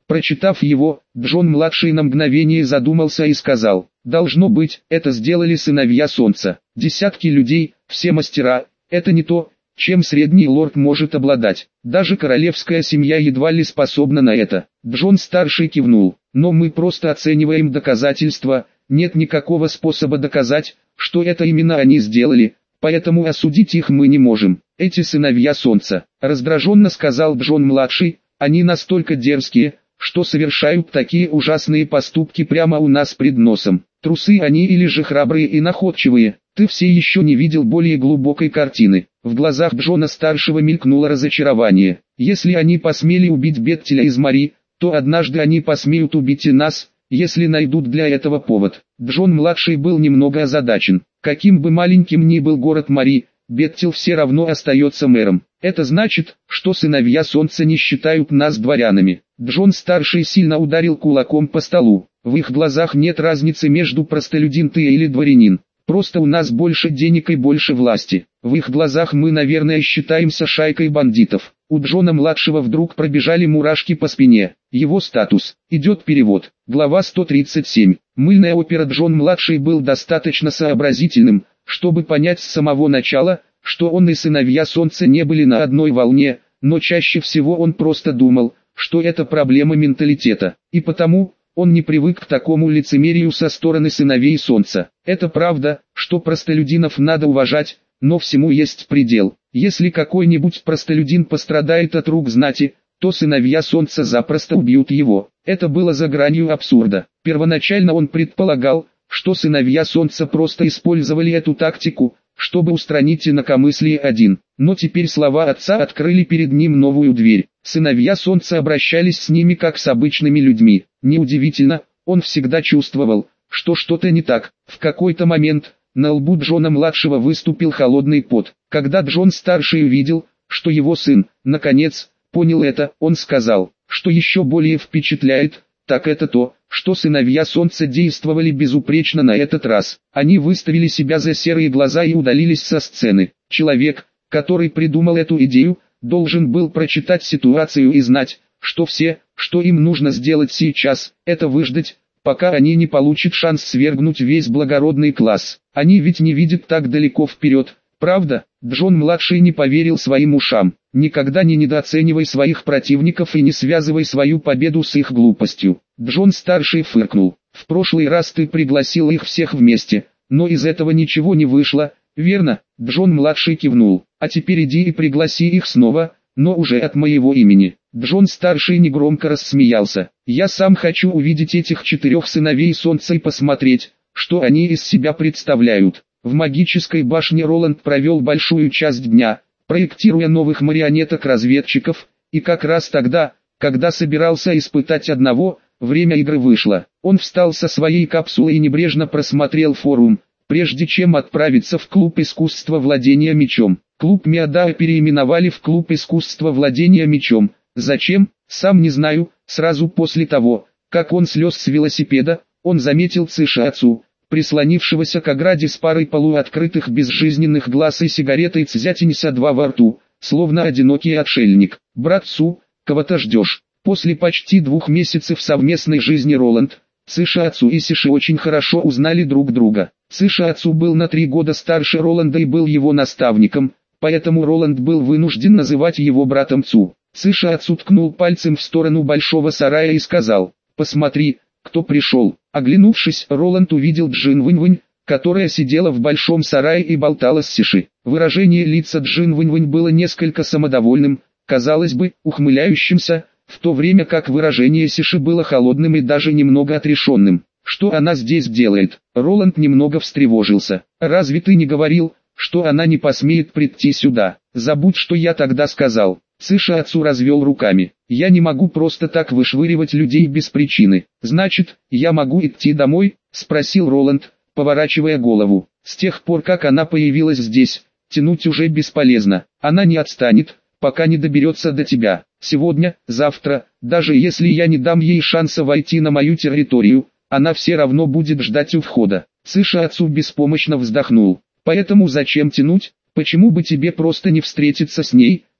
Прочитав его, Джон-младший на мгновение задумался и сказал: «Должно быть, это сделали сыновья Солнца. Десятки людей, все мастера, это не то, чем средний лорд может обладать. Даже королевская семья едва ли способна на это». Джон-старший кивнул. «Но мы просто оцениваем доказательства, нет никакого способа доказать, что это именно они сделали, поэтому осудить их мы не можем. Эти сыновья Солнца», раздраженно сказал Джон-младший, «они настолько дерзкие, что совершают такие ужасные поступки прямо у нас пред носом. Трусы они или же храбрые и находчивые, ты все еще не видел более глубокой картины». В глазах Джона-старшего мелькнуло разочарование. «Если они посмели убить Беттеля из Мари, то однажды они посмеют убить и нас, если найдут для этого повод». Джон-младший был немного озадачен. Каким бы маленьким ни был город Мари, Беттель все равно остается мэром. Это значит, что сыновья Солнца не считают нас дворянами. Джон-старший сильно ударил кулаком по столу. В их глазах нет разницы между простолюдин ты или дворянин. Просто у нас больше денег и больше власти. В их глазах мы, наверное, считаемся шайкой бандитов. У Джона-младшего вдруг пробежали мурашки по спине. Его статус. Идет перевод. Глава сто тридцать семь. Мыльная опера. Джон-младший был достаточно сообразительным, чтобы понять с самого начала, что он и сыновья Солнца не были на одной волне, но чаще всего он просто думал, что это проблема менталитета. И потому, он не привык к такому лицемерию со стороны сыновей Солнца. Это правда, что простолюдинов надо уважать, но всему есть предел. Если какой-нибудь простолюдин пострадает от рук знати, то сыновья Солнца запросто убьют его. Это было за гранью абсурда. Первоначально он предполагал, что сыновья Солнца просто использовали эту тактику, чтобы устранить инакомыслие один. Но теперь слова отца открыли перед ним новую дверь. Сыновья Солнца обращались с ними как с обычными людьми. Неудивительно, он всегда чувствовал, что что-то не так. В какой-то момент на лбу Джона-младшего выступил холодный пот. Когда Джон-старший увидел, что его сын, наконец, понял это, он сказал, что еще более впечатляет, так это то, что сыновья Солнца действовали безупречно на этот раз. Они выставили себя за серые глаза и удалились со сцены. Человек, который придумал эту идею, должен был прочитать ситуацию и знать, что все, что им нужно сделать сейчас, это выждать, пока они не получат шанс свергнуть весь благородный класс. Они ведь не видят так далеко вперед, правда? Джон-младший не поверил своим ушам. Никогда не недооценивай своих противников и не связывай свою победу с их глупостью. Джон-старший фыркнул. В прошлый раз ты пригласил их всех вместе, но из этого ничего не вышло, верно? Джон-младший кивнул. А теперь иди и пригласи их снова, но уже от моего имени. Джон-старший негромко рассмеялся. Я сам хочу увидеть этих четырех сыновей Солнца и посмотреть, что они из себя представляют. В магической башне Роланд провел большую часть дня, проектируя новых марионеток-разведчиков, и как раз тогда, когда собирался испытать одного, время игры вышло. Он встал со своей капсулы и небрежно просмотрел форум, прежде чем отправиться в клуб искусства владения мечом. Клуб Миадаа переименовали в клуб искусства владения мечом. Зачем? Сам не знаю. Сразу после того, как он слез с велосипеда, он заметил Цишиацу, прислонившегося к ограде с парой полуоткрытых безжизненных глаз и сигаретой Цзятиньса два во рту, словно одинокий отшельник. «Брат Цу, кого-то ждешь?» После почти двух месяцев совместной жизни Роланд, Цишиацу и Сиши очень хорошо узнали друг друга. Цишиацу был на три года старше Роланда и был его наставником, поэтому Роланд был вынужден называть его братом Цу. Цишиацу ткнул пальцем в сторону большого сарая и сказал: «Посмотри, кто пришел». Оглянувшись, Роланд увидел Джин Вэнь-Вэнь, которая сидела в большом сарае и болтала с Сиши. Выражение лица Джин Вэнь-Вэнь было несколько самодовольным, казалось бы, ухмыляющимся, в то время как выражение Сиши было холодным и даже немного отрешенным. «Что она здесь делает?» Роланд немного встревожился. «Разве ты не говорил, что она не посмеет прийти сюда?» «Забудь, что я тогда сказал». Цишиацу развел руками. «Я не могу просто так вышвыривать людей без причины». «Значит, я могу идти домой?» — спросил Роланд, поворачивая голову. «С тех пор, как она появилась здесь, тянуть уже бесполезно. Она не отстанет, пока не доберется до тебя. Сегодня, завтра, даже если я не дам ей шанса войти на мою территорию, она все равно будет ждать у входа». Цишиацу беспомощно вздохнул. «Поэтому зачем тянуть? Почему бы тебе просто не встретиться с ней,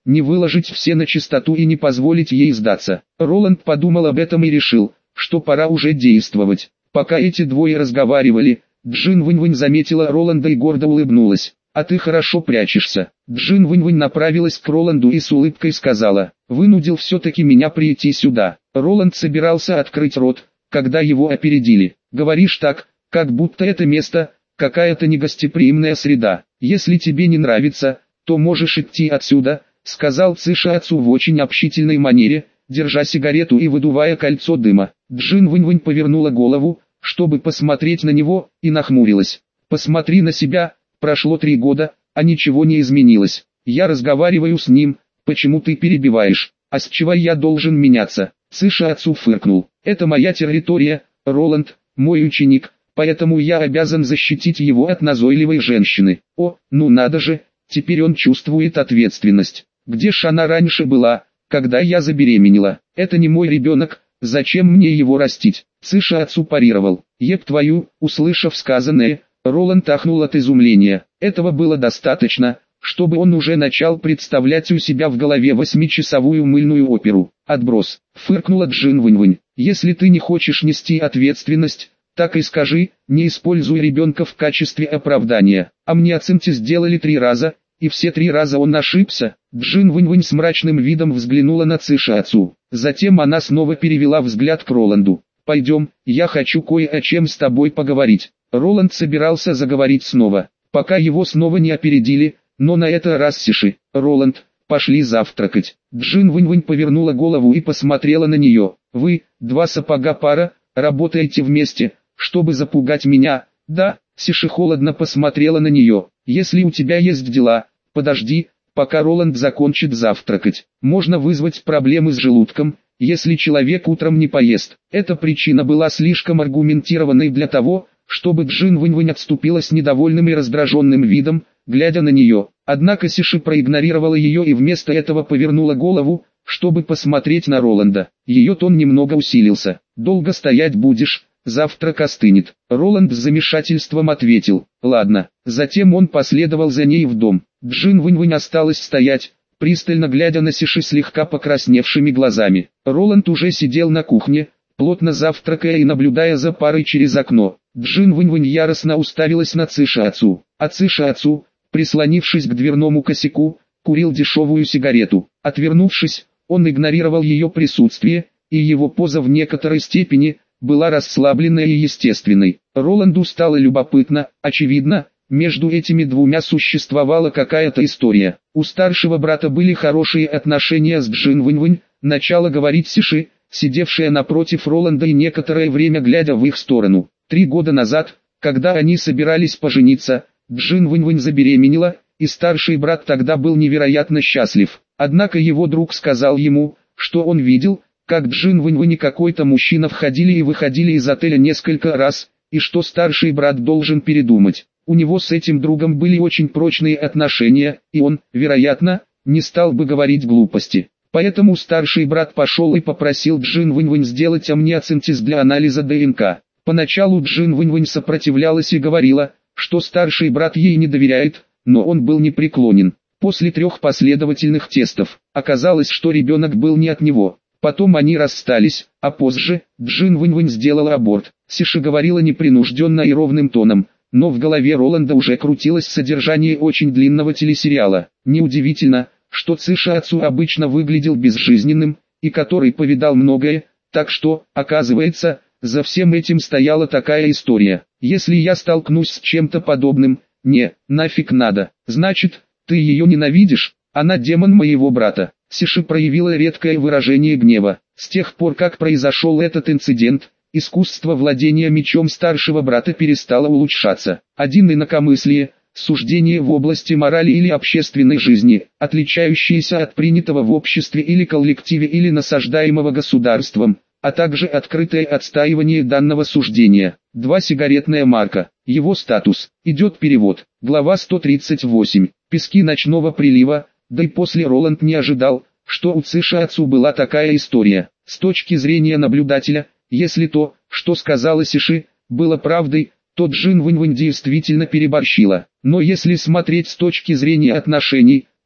не выложить все на чистоту и не позволить ей сдаться. Роланд подумал об этом и решил, что пора уже действовать. Пока эти двое разговаривали, Джин Вэнь-Вэнь заметила Роланда и гордо улыбнулась. «А ты хорошо прячешься». Джин Вэнь-Вэнь направилась к Роланду и с улыбкой сказала: «Вынудил все-таки меня прийти сюда». Роланд собирался открыть рот, когда его опередили. «Говоришь так, как будто это место какая-то негостеприимная среда. Если тебе не нравится, то можешь идти отсюда», — сказал Цыша отцу в очень общительной манере, держа сигарету и выдувая кольцо дыма. Джин Вэнь-Вэнь повернула голову, чтобы посмотреть на него, и нахмурилась. «Посмотри на себя, прошло три года, а ничего не изменилось. Я разговариваю с ним, почему ты перебиваешь? А с чего я должен меняться?» Цыша отцу фыркнул. «Это моя территория, Роланд, мой ученик, поэтому я обязан защитить его от назойливой женщины». «О, ну надо же, теперь он чувствует ответственность. Где ж она раньше была, когда я забеременела? Это не мой ребенок, зачем мне его растить?» Цыша отцу парировал. «Еб твою», услышав сказанное, Роланд ахнул от изумления. Этого было достаточно, чтобы он уже начал представлять у себя в голове восьмичасовую мыльную оперу. «Отброс», фыркнула Джин Вэнь-Вэнь. «Если ты не хочешь нести ответственность, так и скажи, не используй ребенка в качестве оправдания. А мне оценки сделали три раза, и все три раза он ошибся». Джин Вэнь-Вэнь с мрачным видом взглянула на Цыша отцу. Затем она снова перевела взгляд к Роланду. «Пойдем, я хочу кое о чем с тобой поговорить». Роланд собирался заговорить снова, пока его снова не опередили, но на этот раз Сиши. «Роланд, пошли завтракать». Джин Вэнь-Вэнь повернула голову и посмотрела на нее. «Вы, два сапога пара, работаете вместе, чтобы запугать меня?» «Да». Сиши холодно посмотрела на нее. «Если у тебя есть дела, подожди, пока Роланд закончит завтракать. Можно вызвать проблемы с желудком, если человек утром не поест». Эта причина была слишком аргументированной для того, чтобы Джин Вэнь-Вэнь отступила с недовольным и раздраженным видом, глядя на нее. Однако Сиши проигнорировала ее и вместо этого повернула голову, чтобы посмотреть на Роланда. Ее тон немного усилился. «Долго стоять будешь, завтрак остынет». Роланд с замешательством ответил: «Ладно». Затем он последовал за ней в дом. Джин Вэнь-Вэнь осталась стоять, пристально глядя на Сиши слегка покрасневшими глазами. Роланд уже сидел на кухне, плотно завтракая и наблюдая за парой через окно. Джин Вэнь-Вэнь яростно уставилась на Цыша отцу. А Цыша отцу, прислонившись к дверному косяку, курил дешевую сигарету. Отвернувшись, он игнорировал ее присутствие, и его поза в некоторой степени была расслабленной и естественной. Роланду стало любопытно, очевидно, между этими двумя существовала какая-то история. У старшего брата были хорошие отношения с Джин Вэнь-Вэнь, начала говорить Сиши, сидевшая напротив Роланда и некоторое время глядя в их сторону. Три года назад, когда они собирались пожениться, Джин Вэнь-Вэнь забеременела, и старший брат тогда был невероятно счастлив. Однако его друг сказал ему, что он видел, как Джин Вэнь-Вэнь и какой-то мужчина входили и выходили из отеля несколько раз, и что старший брат должен передумать. У него с этим другом были очень прочные отношения, и он, вероятно, не стал бы говорить глупости. Поэтому старший брат пошел и попросил Джин Вэнь-Вэнь сделать амниоцентез для анализа ДНК. Поначалу Джин Вэнь-Вэнь сопротивлялась и говорила, что старший брат ей не доверяет, но он был непреклонен. После трех последовательных тестов, оказалось, что ребенок был не от него. Потом они расстались, а позже, Джин Вэнь-Вэнь сделала аборт. Сиши говорила непринужденно и ровным тоном, но в голове Роланда уже крутилось содержание очень длинного телесериала. Неудивительно, что Цыша отцу обычно выглядел безжизненным, и который повидал многое, так что, оказывается, за всем этим стояла такая история. «Если я столкнусь с чем-то подобным, не, нафиг надо. Значит, ты ее ненавидишь? Она демон моего брата». Сиши проявила редкое выражение гнева. С тех пор, как произошел этот инцидент, искусство владения мечом старшего брата перестало улучшаться. Один инакомыслие, суждение в области морали или общественной жизни, отличающиеся от принятого в обществе или коллективе или насаждаемого государством, а также открытое отстаивание данного суждения. Два сигаретная марка. Его статус. Идет перевод. Глава сто тридцать восемь. Пески ночного прилива. Да и после Роланд не ожидал, что у Цыша отцу была такая история. С точки зрения наблюдателя, если то, что сказала Сиши, было правдой, то Джин Вэнь-Вэнь действительно переборщила. Но если смотреть с точки зрения отношений,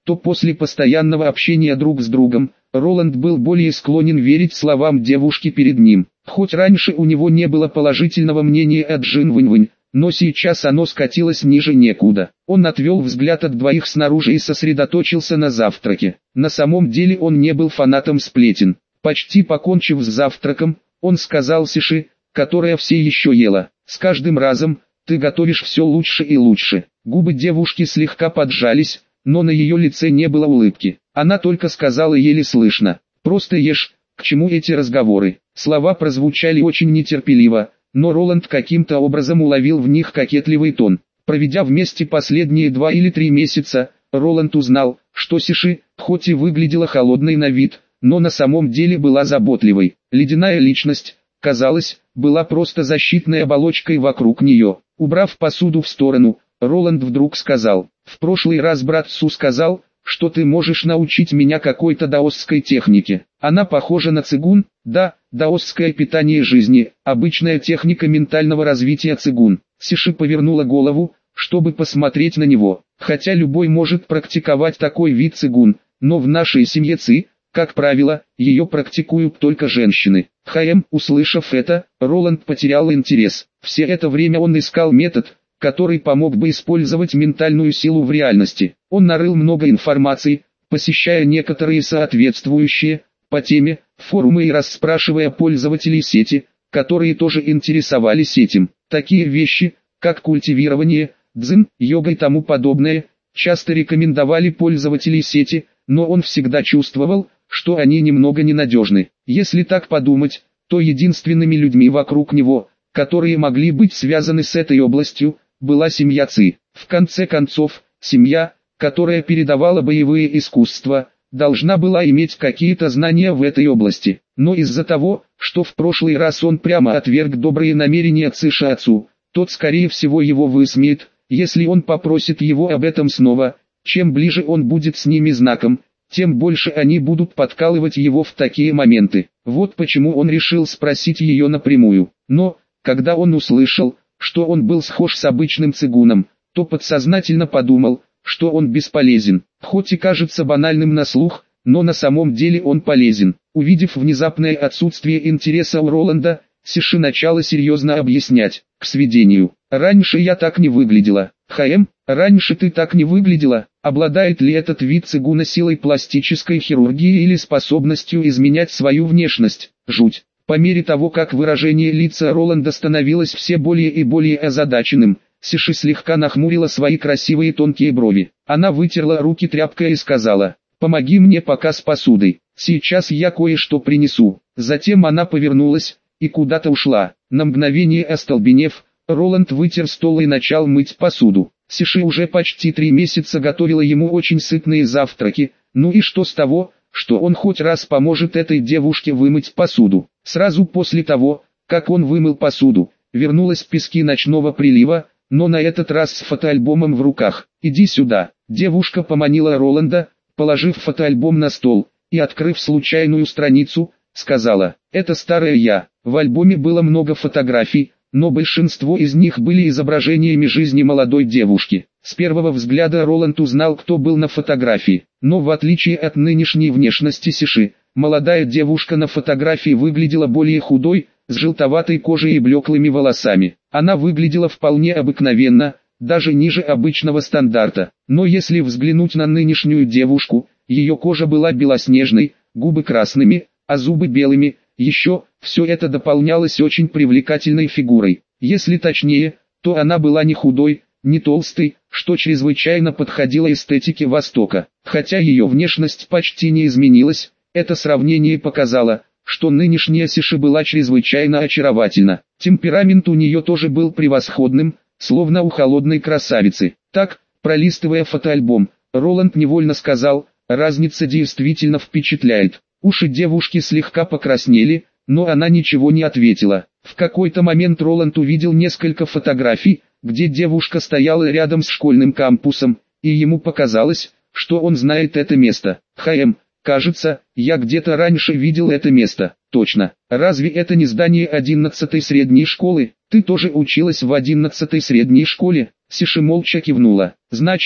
то после постоянного общения друг с другом, Роланд был более склонен верить словам девушки перед ним. Хоть раньше у него не было положительного мнения о Джин Вэньвэнь, но сейчас оно скатилось ниже некуда. Он отвел взгляд от двоих снаружи и сосредоточился на завтраке. На самом деле он не был фанатом сплетен. Почти покончив с завтраком, он сказал Сиши, которая все еще ела: «С каждым разом, ты готовишь все лучше и лучше». Губы девушки слегка поджались, но на ее лице не было улыбки. Она только сказала еле слышно: «Просто ешь, к чему эти разговоры?» Слова прозвучали очень нетерпеливо, но Роланд каким-то образом уловил в них кокетливый тон. Проведя вместе последние два или три месяца, Роланд узнал, что Сиши, хоть и выглядела холодной на вид, но на самом деле была заботливой. Ледяная личность, казалось, была просто защитной оболочкой вокруг нее. Убрав посуду в сторону, Роланд вдруг сказал: «В прошлый раз брат Су сказал, что ты можешь научить меня какой-то даосской технике. Она похожа на цигун?» «Да, даосское питание жизни, обычная техника ментального развития цигун». Сиши повернула голову, чтобы посмотреть на него. «Хотя любой может практиковать такой вид цигун, но в нашей семье ци, как правило, ее практикуют только женщины». Хаэм, услышав это, Роланд потерял интерес. Все это время он искал метод, который помог бы использовать ментальную силу в реальности. Он нарыл много информации, посещая некоторые соответствующие по теме форумы и расспрашивая пользователей сети, которые тоже интересовались этим. Такие вещи, как культивирование, дзен, йога и тому подобное, часто рекомендовали пользователи сети, но он всегда чувствовал, что они немного ненадежны. Если так подумать, то единственными людьми вокруг него, которые могли быть связаны с этой областью, была семья Ци. В конце концов, семья, которая передавала боевые искусства, должна была иметь какие-то знания в этой области. Но из-за того, что в прошлый раз он прямо отверг добрые намерения Ци Шиацу, тот скорее всего его высмеет, если он попросит его об этом снова. Чем ближе он будет с ними знаком, тем больше они будут подкалывать его в такие моменты. Вот почему он решил спросить ее напрямую. Но, когда он услышал, что он был схож с обычным цигуном, то подсознательно подумал, что он бесполезен. Хоть и кажется банальным на слух, но на самом деле он полезен. Увидев внезапное отсутствие интереса у Роланда, Сиши начала серьезно объяснять: «К сведению, раньше я так не выглядела». «Хаэм, раньше ты так не выглядела?» Обладает ли этот вид цигуна силой пластической хирургии или способностью изменять свою внешность? Жуть. По мере того, как выражение лица Роланда становилось все более и более озадаченным, Сиши слегка нахмурила свои красивые тонкие брови. Она вытерла руки тряпкой и сказала: «Помоги мне пока с посудой, сейчас я кое-что принесу». Затем она повернулась и куда-то ушла. На мгновение остолбенев, Роланд вытер стол и начал мыть посуду. Сиши уже почти три месяца готовила ему очень сытные завтраки, ну и что с того, что он хоть раз поможет этой девушке вымыть посуду. Сразу после того, как он вымыл посуду, вернулась пески ночного прилива, но на этот раз с фотоальбомом в руках. «Иди сюда». Девушка поманила Роланда, положив фотоальбом на стол, и открыв случайную страницу, сказала: «Это старая я». В альбоме было много фотографий, но большинство из них были изображениями жизни молодой девушки. С первого взгляда Роланд узнал, кто был на фотографии, но в отличие от нынешней внешности Сиши, молодая девушка на фотографии выглядела более худой, с желтоватой кожей и блеклыми волосами. Она выглядела вполне обыкновенно, даже ниже обычного стандарта. Но если взглянуть на нынешнюю девушку, ее кожа была белоснежной, губы красными, а зубы белыми. Еще, все это дополнялось очень привлекательной фигурой. Если точнее, то она была не худой, не толстой, что чрезвычайно подходило эстетике Востока. Хотя ее внешность почти не изменилась, это сравнение показало, что нынешняя Сиши была чрезвычайно очаровательна. Темперамент у нее тоже был превосходным, словно у холодной красавицы. Так, пролистывая фотоальбом, Роланд невольно сказал: разница действительно впечатляет. Уши девушки слегка покраснели, но она ничего не ответила. В какой-то момент Роланд увидел несколько фотографий, где девушка стояла рядом с школьным кампусом, и ему показалось, что он знает это место. «Хаэм, кажется, я где-то раньше видел это место». «Точно. Разве это не здание одиннадцатой средней школы? Ты тоже училась в одиннадцатой средней школе?» Сиши молча кивнула. «Значит,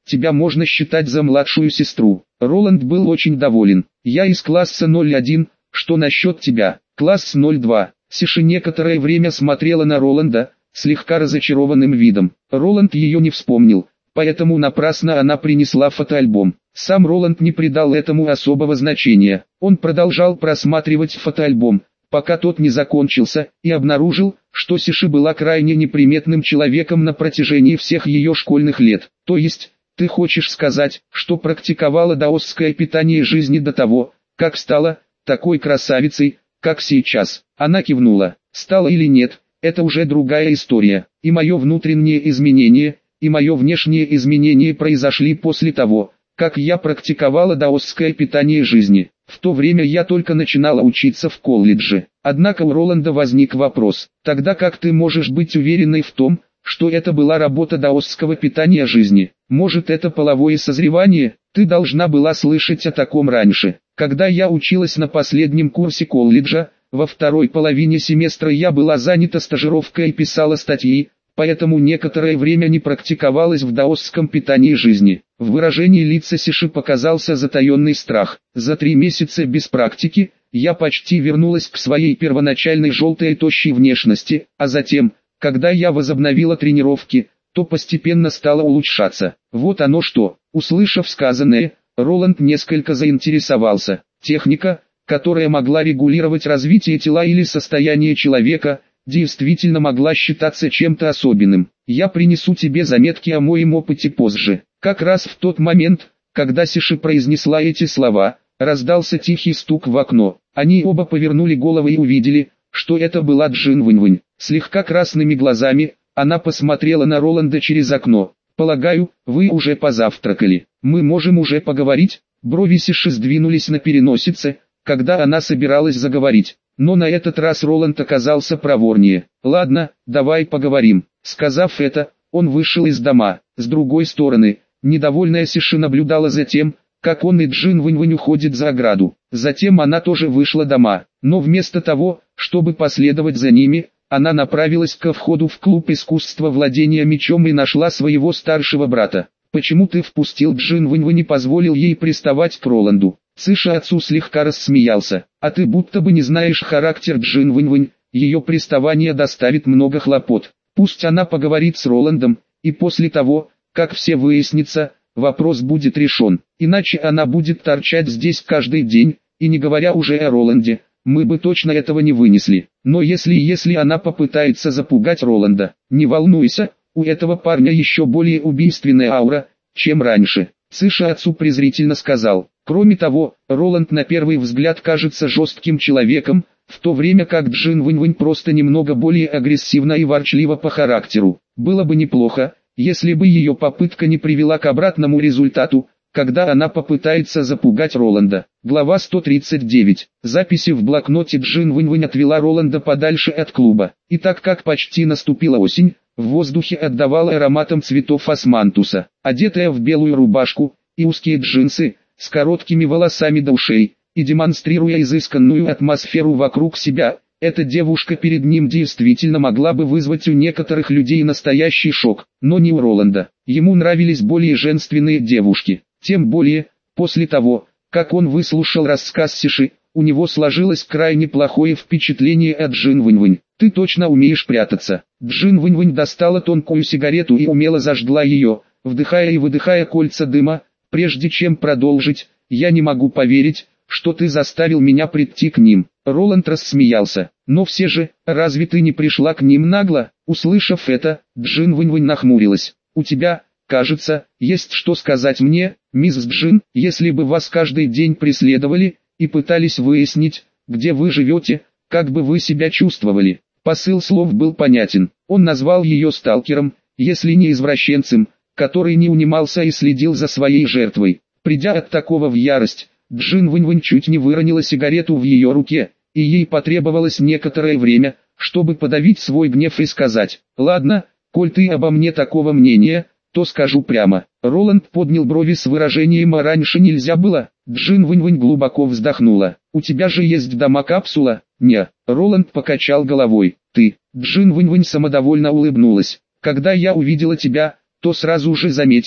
тебя можно считать за младшую сестру». Роланд был очень доволен. «Я из класса ноль один, что насчет тебя?» «Класс ноль два». Сиши некоторое время смотрела на Роланда, слегка разочарованным видом. Роланд ее не вспомнил, поэтому напрасно она принесла фотоальбом. Сам Роланд не придал этому особого значения. Он продолжал просматривать фотоальбом, пока тот не закончился, и обнаружил, что Сиши была крайне неприметным человеком на протяжении всех ее школьных лет. «То есть, ты хочешь сказать, что практиковала даосское питание жизни до того, как стала такой красавицей, как сейчас?» Она кивнула. «Стала или нет, это уже другая история. И мое внутреннее изменение, и мое внешнее изменение произошли после того, как я практиковала даосское питание жизни. В то время я только начинала учиться в колледже». Однако у Роланда возник вопрос: «Тогда как ты можешь быть уверенной в том, что это была работа даосского питания жизни? Может, это половое созревание? Ты должна была слышать о таком раньше». «Когда я училась на последнем курсе колледжа, во второй половине семестра я была занята стажировкой и писала статьи, поэтому некоторое время не практиковалась в даосском питании жизни». В выражении лица Сиши показался затаенный страх. «За три месяца без практики, я почти вернулась к своей первоначальной желтой и тощей внешности, а затем, когда я возобновила тренировки, то постепенно стала улучшаться». Вот оно что. Услышав сказанное, Роланд несколько заинтересовался. Техника, которая могла регулировать развитие тела или состояние человека, действительно могла считаться чем-то особенным. «Я принесу тебе заметки о моем опыте позже». Как раз в тот момент, когда Сиши произнесла эти слова, раздался тихий стук в окно. Они оба повернули головы и увидели, что это была Джин Вэньвэнь. Слегка красными глазами, она посмотрела на Роланда через окно. «Полагаю, вы уже позавтракали. Мы можем уже поговорить?» Брови Сиши сдвинулись на переносице, когда она собиралась заговорить. Но на этот раз Роланд оказался проворнее. «Ладно, давай поговорим». Сказав это, он вышел из дома. С другой стороны, недовольная Сиши наблюдала за тем, как он и Джин Вэньвэнь уходят за ограду. Затем она тоже вышла дома, но вместо того, чтобы последовать за ними, она направилась ко входу в клуб искусства владения мечом и нашла своего старшего брата. «Почему ты впустил Джин Вэньвэнь и позволил ей приставать к Роланду?» Циши отцу слегка рассмеялся. «А ты будто бы не знаешь характер Джин Вэньвэнь, ее приставание доставит много хлопот. Пусть она поговорит с Роландом, и после того, как все выяснится, вопрос будет решен. Иначе она будет торчать здесь каждый день, и не говоря уже о Роланде, мы бы точно этого не вынесли. Но если если она попытается запугать Роланда, не волнуйся, у этого парня еще более убийственная аура, чем раньше». Циши отцу презрительно сказал. «Кроме того, Роланд на первый взгляд кажется жестким человеком, в то время как Джин Вэньвэнь просто немного более агрессивна и ворчлива по характеру. Было бы неплохо, если бы ее попытка не привела к обратному результату, когда она попытается запугать Роланда». Глава сто тридцать девять. Записи в блокноте. Джин Вэньвэнь отвела Роланда подальше от клуба. И так как почти наступила осень, в воздухе отдавало ароматом цветов османтуса. Одетая в белую рубашку и узкие джинсы, с короткими волосами до ушей, и демонстрируя изысканную атмосферу вокруг себя, эта девушка перед ним действительно могла бы вызвать у некоторых людей настоящий шок, но не у Роланда. Ему нравились более женственные девушки. Тем более, после того, как он выслушал рассказ Сиши, у него сложилось крайне плохое впечатление от Джин Вэньвэнь. «Ты точно умеешь прятаться». Джин Вэньвэнь достала тонкую сигарету и умело зажгла ее, вдыхая и выдыхая кольца дыма. «Прежде чем продолжить, я не могу поверить, что ты заставил меня прийти к ним». Роланд рассмеялся. «Но все же, разве ты не пришла к ним нагло?» Услышав это, Джин Вэньвэнь нахмурилась. «У тебя, кажется, есть что сказать мне, мисс Джин, если бы вас каждый день преследовали и пытались выяснить, где вы живете, как бы вы себя чувствовали?» Посыл слов был понятен. Он назвал ее сталкером, если не извращенцем, который не унимался и следил за своей жертвой. Придя от такого в ярость, Джин Вэньвэнь чуть не выронила сигарету в ее руке, и ей потребовалось некоторое время, чтобы подавить свой гнев и сказать: «Ладно, коль ты обо мне такого мнения, то скажу прямо». Роланд поднял брови с выражением «а раньше нельзя было». Джин Вэньвэнь глубоко вздохнула. «У тебя же есть дома-капсула?» «Не». Роланд покачал головой. «Ты». Джин Вэньвэнь самодовольно улыбнулась. «Когда я увидела тебя, то сразу же заметила,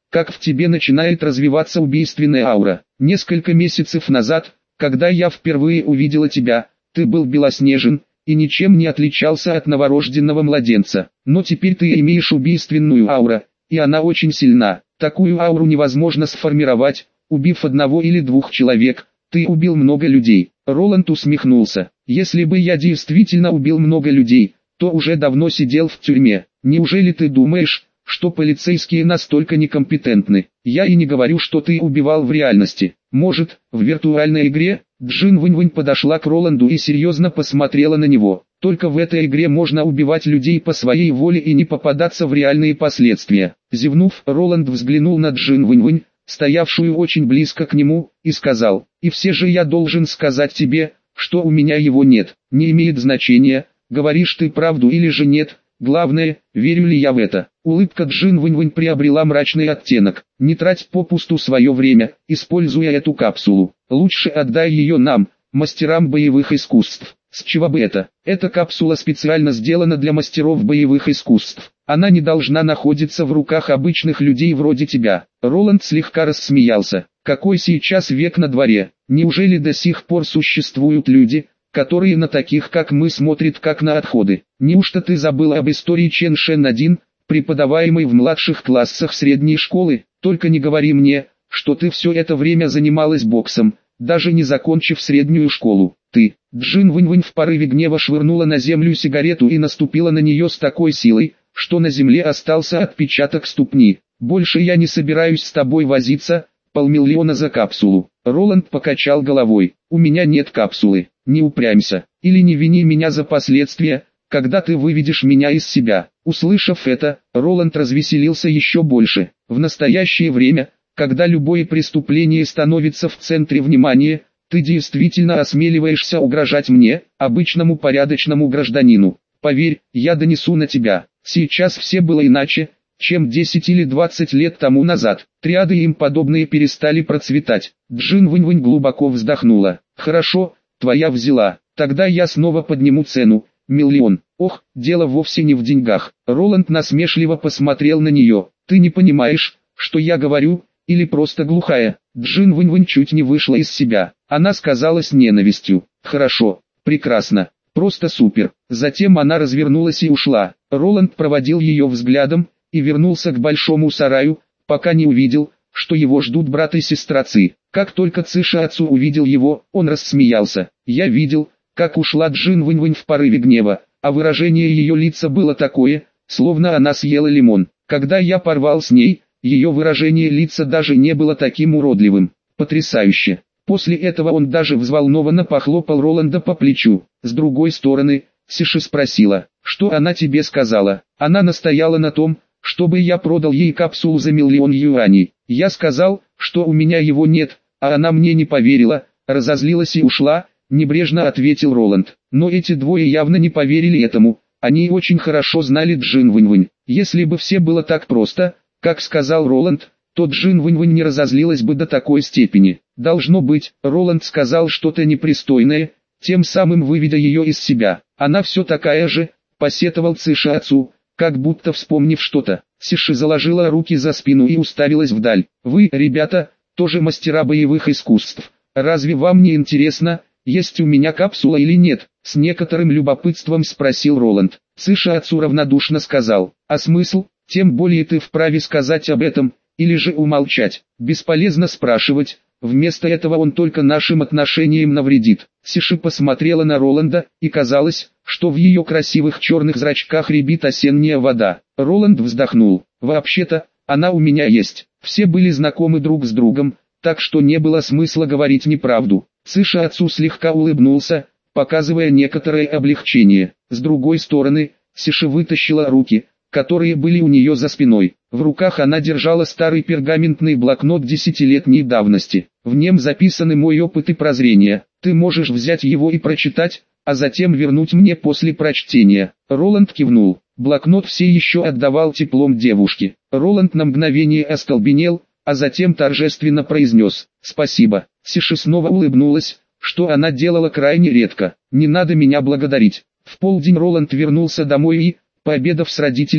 как в тебе начинает развиваться убийственная аура. Несколько месяцев назад, когда я впервые увидела тебя, ты был белоснежен и ничем не отличался от новорожденного младенца. Но теперь ты имеешь убийственную ауру, и она очень сильна. Такую ауру невозможно сформировать, убив одного или двух человек. Ты убил много людей. Роланд усмехнулся. Если бы я действительно убил много людей, то уже давно сидел в тюрьме. Неужели ты думаешь, что полицейские настолько некомпетентны? Я и не говорю, что ты убивал в реальности. Может, в виртуальной игре? Джин Вэнь-Вэнь подошла к Роланду и серьезно посмотрела на него. Только в этой игре можно убивать людей по своей воле и не попадаться в реальные последствия. Зевнув, Роланд взглянул на Джин Вэнь-Вэнь, стоявшую очень близко к нему, и сказал: «И все же я должен сказать тебе, что у меня его нет. Не имеет значения, говоришь ты правду или же нет, главное, верю ли я в это». Улыбка Джин Вэнь-Вэнь приобрела мрачный оттенок. «Не трать попусту свое время, используя эту капсулу. Лучше отдай ее нам, мастерам боевых искусств». «С чего бы это? Эта капсула специально сделана для мастеров боевых искусств. Она не должна находиться в руках обычных людей вроде тебя». Роланд слегка рассмеялся. «Какой сейчас век на дворе? Неужели до сих пор существуют люди, которые на таких как мы смотрят как на отходы? Неужто ты забыл об истории Чен Шен один, преподаваемой в младших классах средней школы? Только не говори мне, что ты все это время занималась боксом, даже не закончив среднюю школу. Ты». Джин Вэнь-Вэнь в порыве гнева швырнула на землю сигарету и наступила на нее с такой силой, что на земле остался отпечаток ступни. «Больше я не собираюсь с тобой возиться, полмиллиона за капсулу». Роланд покачал головой. «У меня нет капсулы, не упрямься, или не вини меня за последствия, когда ты выведешь меня из себя». Услышав это, Роланд развеселился еще больше. В настоящее время, когда любое преступление становится в центре внимания, ты действительно осмеливаешься угрожать мне, обычному порядочному гражданину. Поверь, я донесу на тебя. Сейчас все было иначе, чем десять или двадцать лет тому назад. Триады и им подобные перестали процветать. Джин Вэнь-Вэнь глубоко вздохнула. «Хорошо, твоя взяла. Тогда я снова подниму цену. Миллион». «Ох, дело вовсе не в деньгах». Роланд насмешливо посмотрел на нее. «Ты не понимаешь, что я говорю, или просто глухая?» Джин Вэнь-Вэнь чуть не вышла из себя. Она сказала с ненавистью: «Хорошо, прекрасно, просто супер». Затем она развернулась и ушла. Роланд проводил ее взглядом и вернулся к большому сараю, пока не увидел, что его ждут брат и сестра Ци. Как только Ци Шиацу увидел его, он рассмеялся. «Я видел, как ушла Джин Вэнь-Вэнь в порыве гнева, а выражение ее лица было такое, словно она съела лимон. Когда я порвал с ней, ее выражение лица даже не было таким уродливым. Потрясающе». После этого он даже взволнованно похлопал Роланда по плечу. С другой стороны, Сиши спросила: «Что она тебе сказала?» «Она настояла на том, чтобы я продал ей капсулу за миллион юаней. Я сказал, что у меня его нет, а она мне не поверила, разозлилась и ушла», — небрежно ответил Роланд. Но эти двое явно не поверили этому. Они очень хорошо знали Джин Вэнь-Вэнь. Если бы все было так просто, как сказал Роланд, то Джин Вэнь-Вэнь не разозлилась бы до такой степени. Должно быть, Роланд сказал что-то непристойное, тем самым выведя ее из себя. «Она все такая же», — посетовал Ци Шиацу, как будто вспомнив что-то. Сиши заложила руки за спину и уставилась вдаль. «Вы, ребята, тоже мастера боевых искусств. Разве вам не интересно, есть у меня капсула или нет?» С некоторым любопытством спросил Роланд. Ци Шиацу равнодушно сказал: «А смысл? Тем более ты вправе сказать об этом, или же умолчать. Бесполезно спрашивать, вместо этого он только нашим отношениям навредит». Сиши посмотрела на Роланда, и казалось, что в ее красивых черных зрачках рябит осенняя вода. Роланд вздохнул. «Вообще-то, она у меня есть». Все были знакомы друг с другом, так что не было смысла говорить неправду. Ци Шиацу слегка улыбнулся, показывая некоторое облегчение. С другой стороны, Сиши вытащила руки, которые были у нее за спиной. В руках она держала старый пергаментный блокнот десятилетней давности. В нем записаны мой опыт и прозрения. Ты можешь взять его и прочитать, а затем вернуть мне после прочтения. Роланд кивнул. Блокнот все еще отдавал теплом девушки. Роланд на мгновение остолбенел, а затем торжественно произнес: «Спасибо». Сиши снова улыбнулась, что она делала крайне редко. «Не надо меня благодарить». В полдень Роланд вернулся домой и, пообедав с родителями,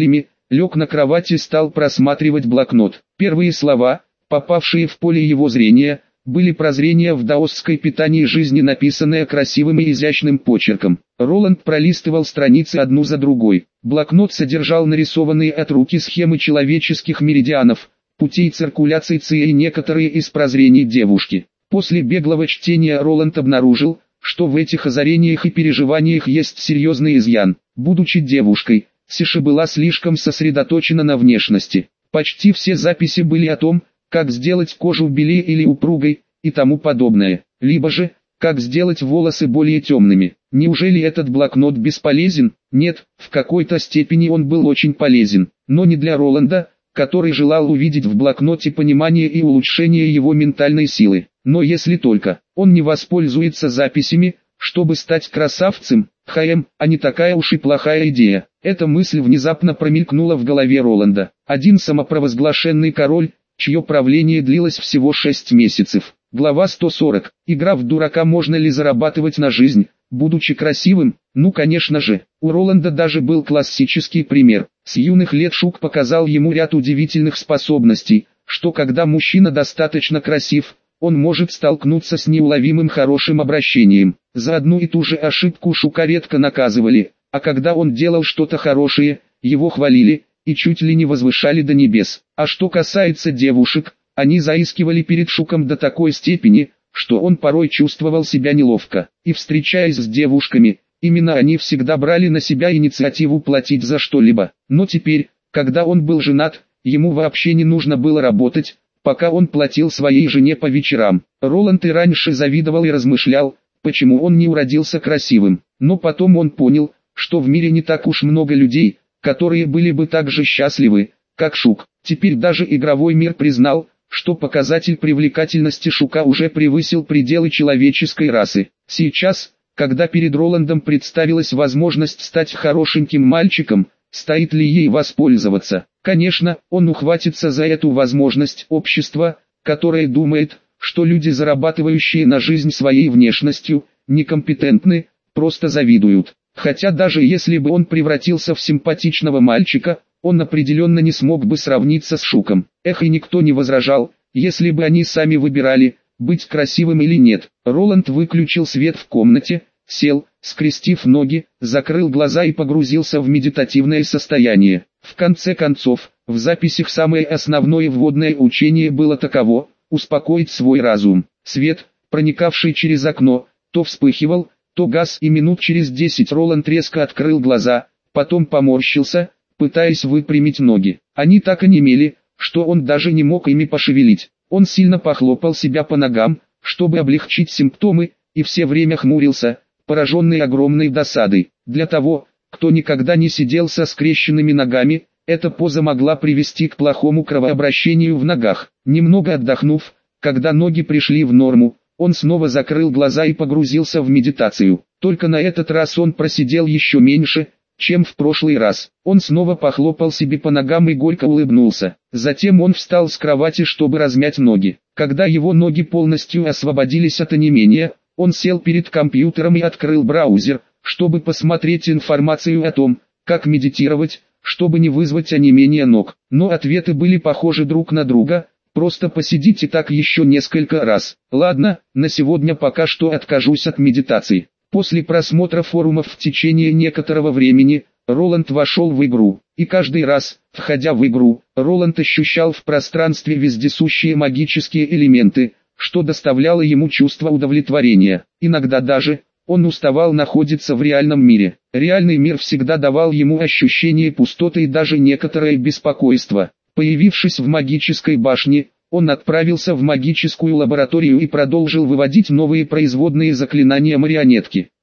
лег на кровати и стал просматривать блокнот. Первые слова, попавшие в поле его зрения, были прозрения в даосской питании жизни, написанные красивым и изящным почерком. Роланд пролистывал страницы одну за другой. Блокнот содержал нарисованные от руки схемы человеческих меридианов, путей циркуляции ЦИ и некоторые из прозрений девушки. После беглого чтения Роланд обнаружил, что в этих озарениях и переживаниях есть серьезный изъян. Будучи девушкой, Сиша была слишком сосредоточена на внешности. Почти все записи были о том, как сделать кожу белее или упругой, и тому подобное. Либо же, как сделать волосы более темными. Неужели этот блокнот бесполезен? Нет, в какой-то степени он был очень полезен, но не для Роланда, который желал увидеть в блокноте понимание и улучшение его ментальной силы. Но если только он не воспользуется записями, чтобы стать красавцем, ХМ, а не такая уж и плохая идея. Эта мысль внезапно промелькнула в голове Роланда. Один самопровозглашенный король, чье правление длилось всего шесть месяцев. Глава сто сорок. Игра в дурака. Можно ли зарабатывать на жизнь, будучи красивым? Ну конечно же. У Роланда даже был классический пример. С юных лет Шук показал ему ряд удивительных способностей, что когда мужчина достаточно красив, он может столкнуться с неуловимым хорошим обращением. За одну и ту же ошибку Шука редко наказывали, а когда он делал что-то хорошее, его хвалили и чуть ли не возвышали до небес. А что касается девушек, они заискивали перед Шуком до такой степени, что он порой чувствовал себя неловко. И встречаясь с девушками, именно они всегда брали на себя инициативу платить за что-либо. Но теперь, когда он был женат, ему вообще не нужно было работать, пока он платил своей жене по вечерам. Роланд и раньше завидовал и размышлял, почему он не уродился красивым. Но потом он понял, что в мире не так уж много людей, которые были бы так же счастливы, как Шук. Теперь даже игровой мир признал, что показатель привлекательности Шука уже превысил пределы человеческой расы. Сейчас, когда перед Роландом представилась возможность стать хорошеньким мальчиком, стоит ли ей воспользоваться? Конечно, он ухватится за эту возможность. Общество, которое думает, что люди, зарабатывающие на жизнь своей внешностью, некомпетентны, просто завидуют. Хотя даже если бы он превратился в симпатичного мальчика, он определенно не смог бы сравниться с Шуком. Эх, и никто не возражал, если бы они сами выбирали, быть красивым или нет. Роланд выключил свет в комнате, сел, скрестив ноги, закрыл глаза и погрузился в медитативное состояние. В конце концов, в записях самое основное вводное учение было таково: успокоить свой разум. Свет, проникавший через окно, то вспыхивал, то гас, и минут через десять Роланд резко открыл глаза, потом поморщился, пытаясь выпрямить ноги. Они так онемели, что он даже не мог ими пошевелить. Он сильно похлопал себя по ногам, чтобы облегчить симптомы, и все время хмурился, пораженный огромной досадой. Для того, кто никогда не сидел со скрещенными ногами, эта поза могла привести к плохому кровообращению в ногах. Немного отдохнув, когда ноги пришли в норму, он снова закрыл глаза и погрузился в медитацию. Только на этот раз он просидел еще меньше, чем в прошлый раз. Он снова похлопал себе по ногам и горько улыбнулся. Затем он встал с кровати, чтобы размять ноги. Когда его ноги полностью освободились от онемения, он сел перед компьютером и открыл браузер, чтобы посмотреть информацию о том, как медитировать, чтобы не вызвать онемение ног. Но ответы были похожи друг на друга. Просто посидите так еще несколько раз. Ладно, на сегодня пока что откажусь от медитации. После просмотра форумов в течение некоторого времени, Роланд вошел в игру. И каждый раз, входя в игру, Роланд ощущал в пространстве вездесущие магические элементы, что доставляло ему чувство удовлетворения. Иногда даже, он уставал находиться в реальном мире. Реальный мир всегда давал ему ощущение пустоты и даже некоторое беспокойство. Появившись в магической башне, он отправился в магическую лабораторию и продолжил выводить новые производные заклинания марионетки.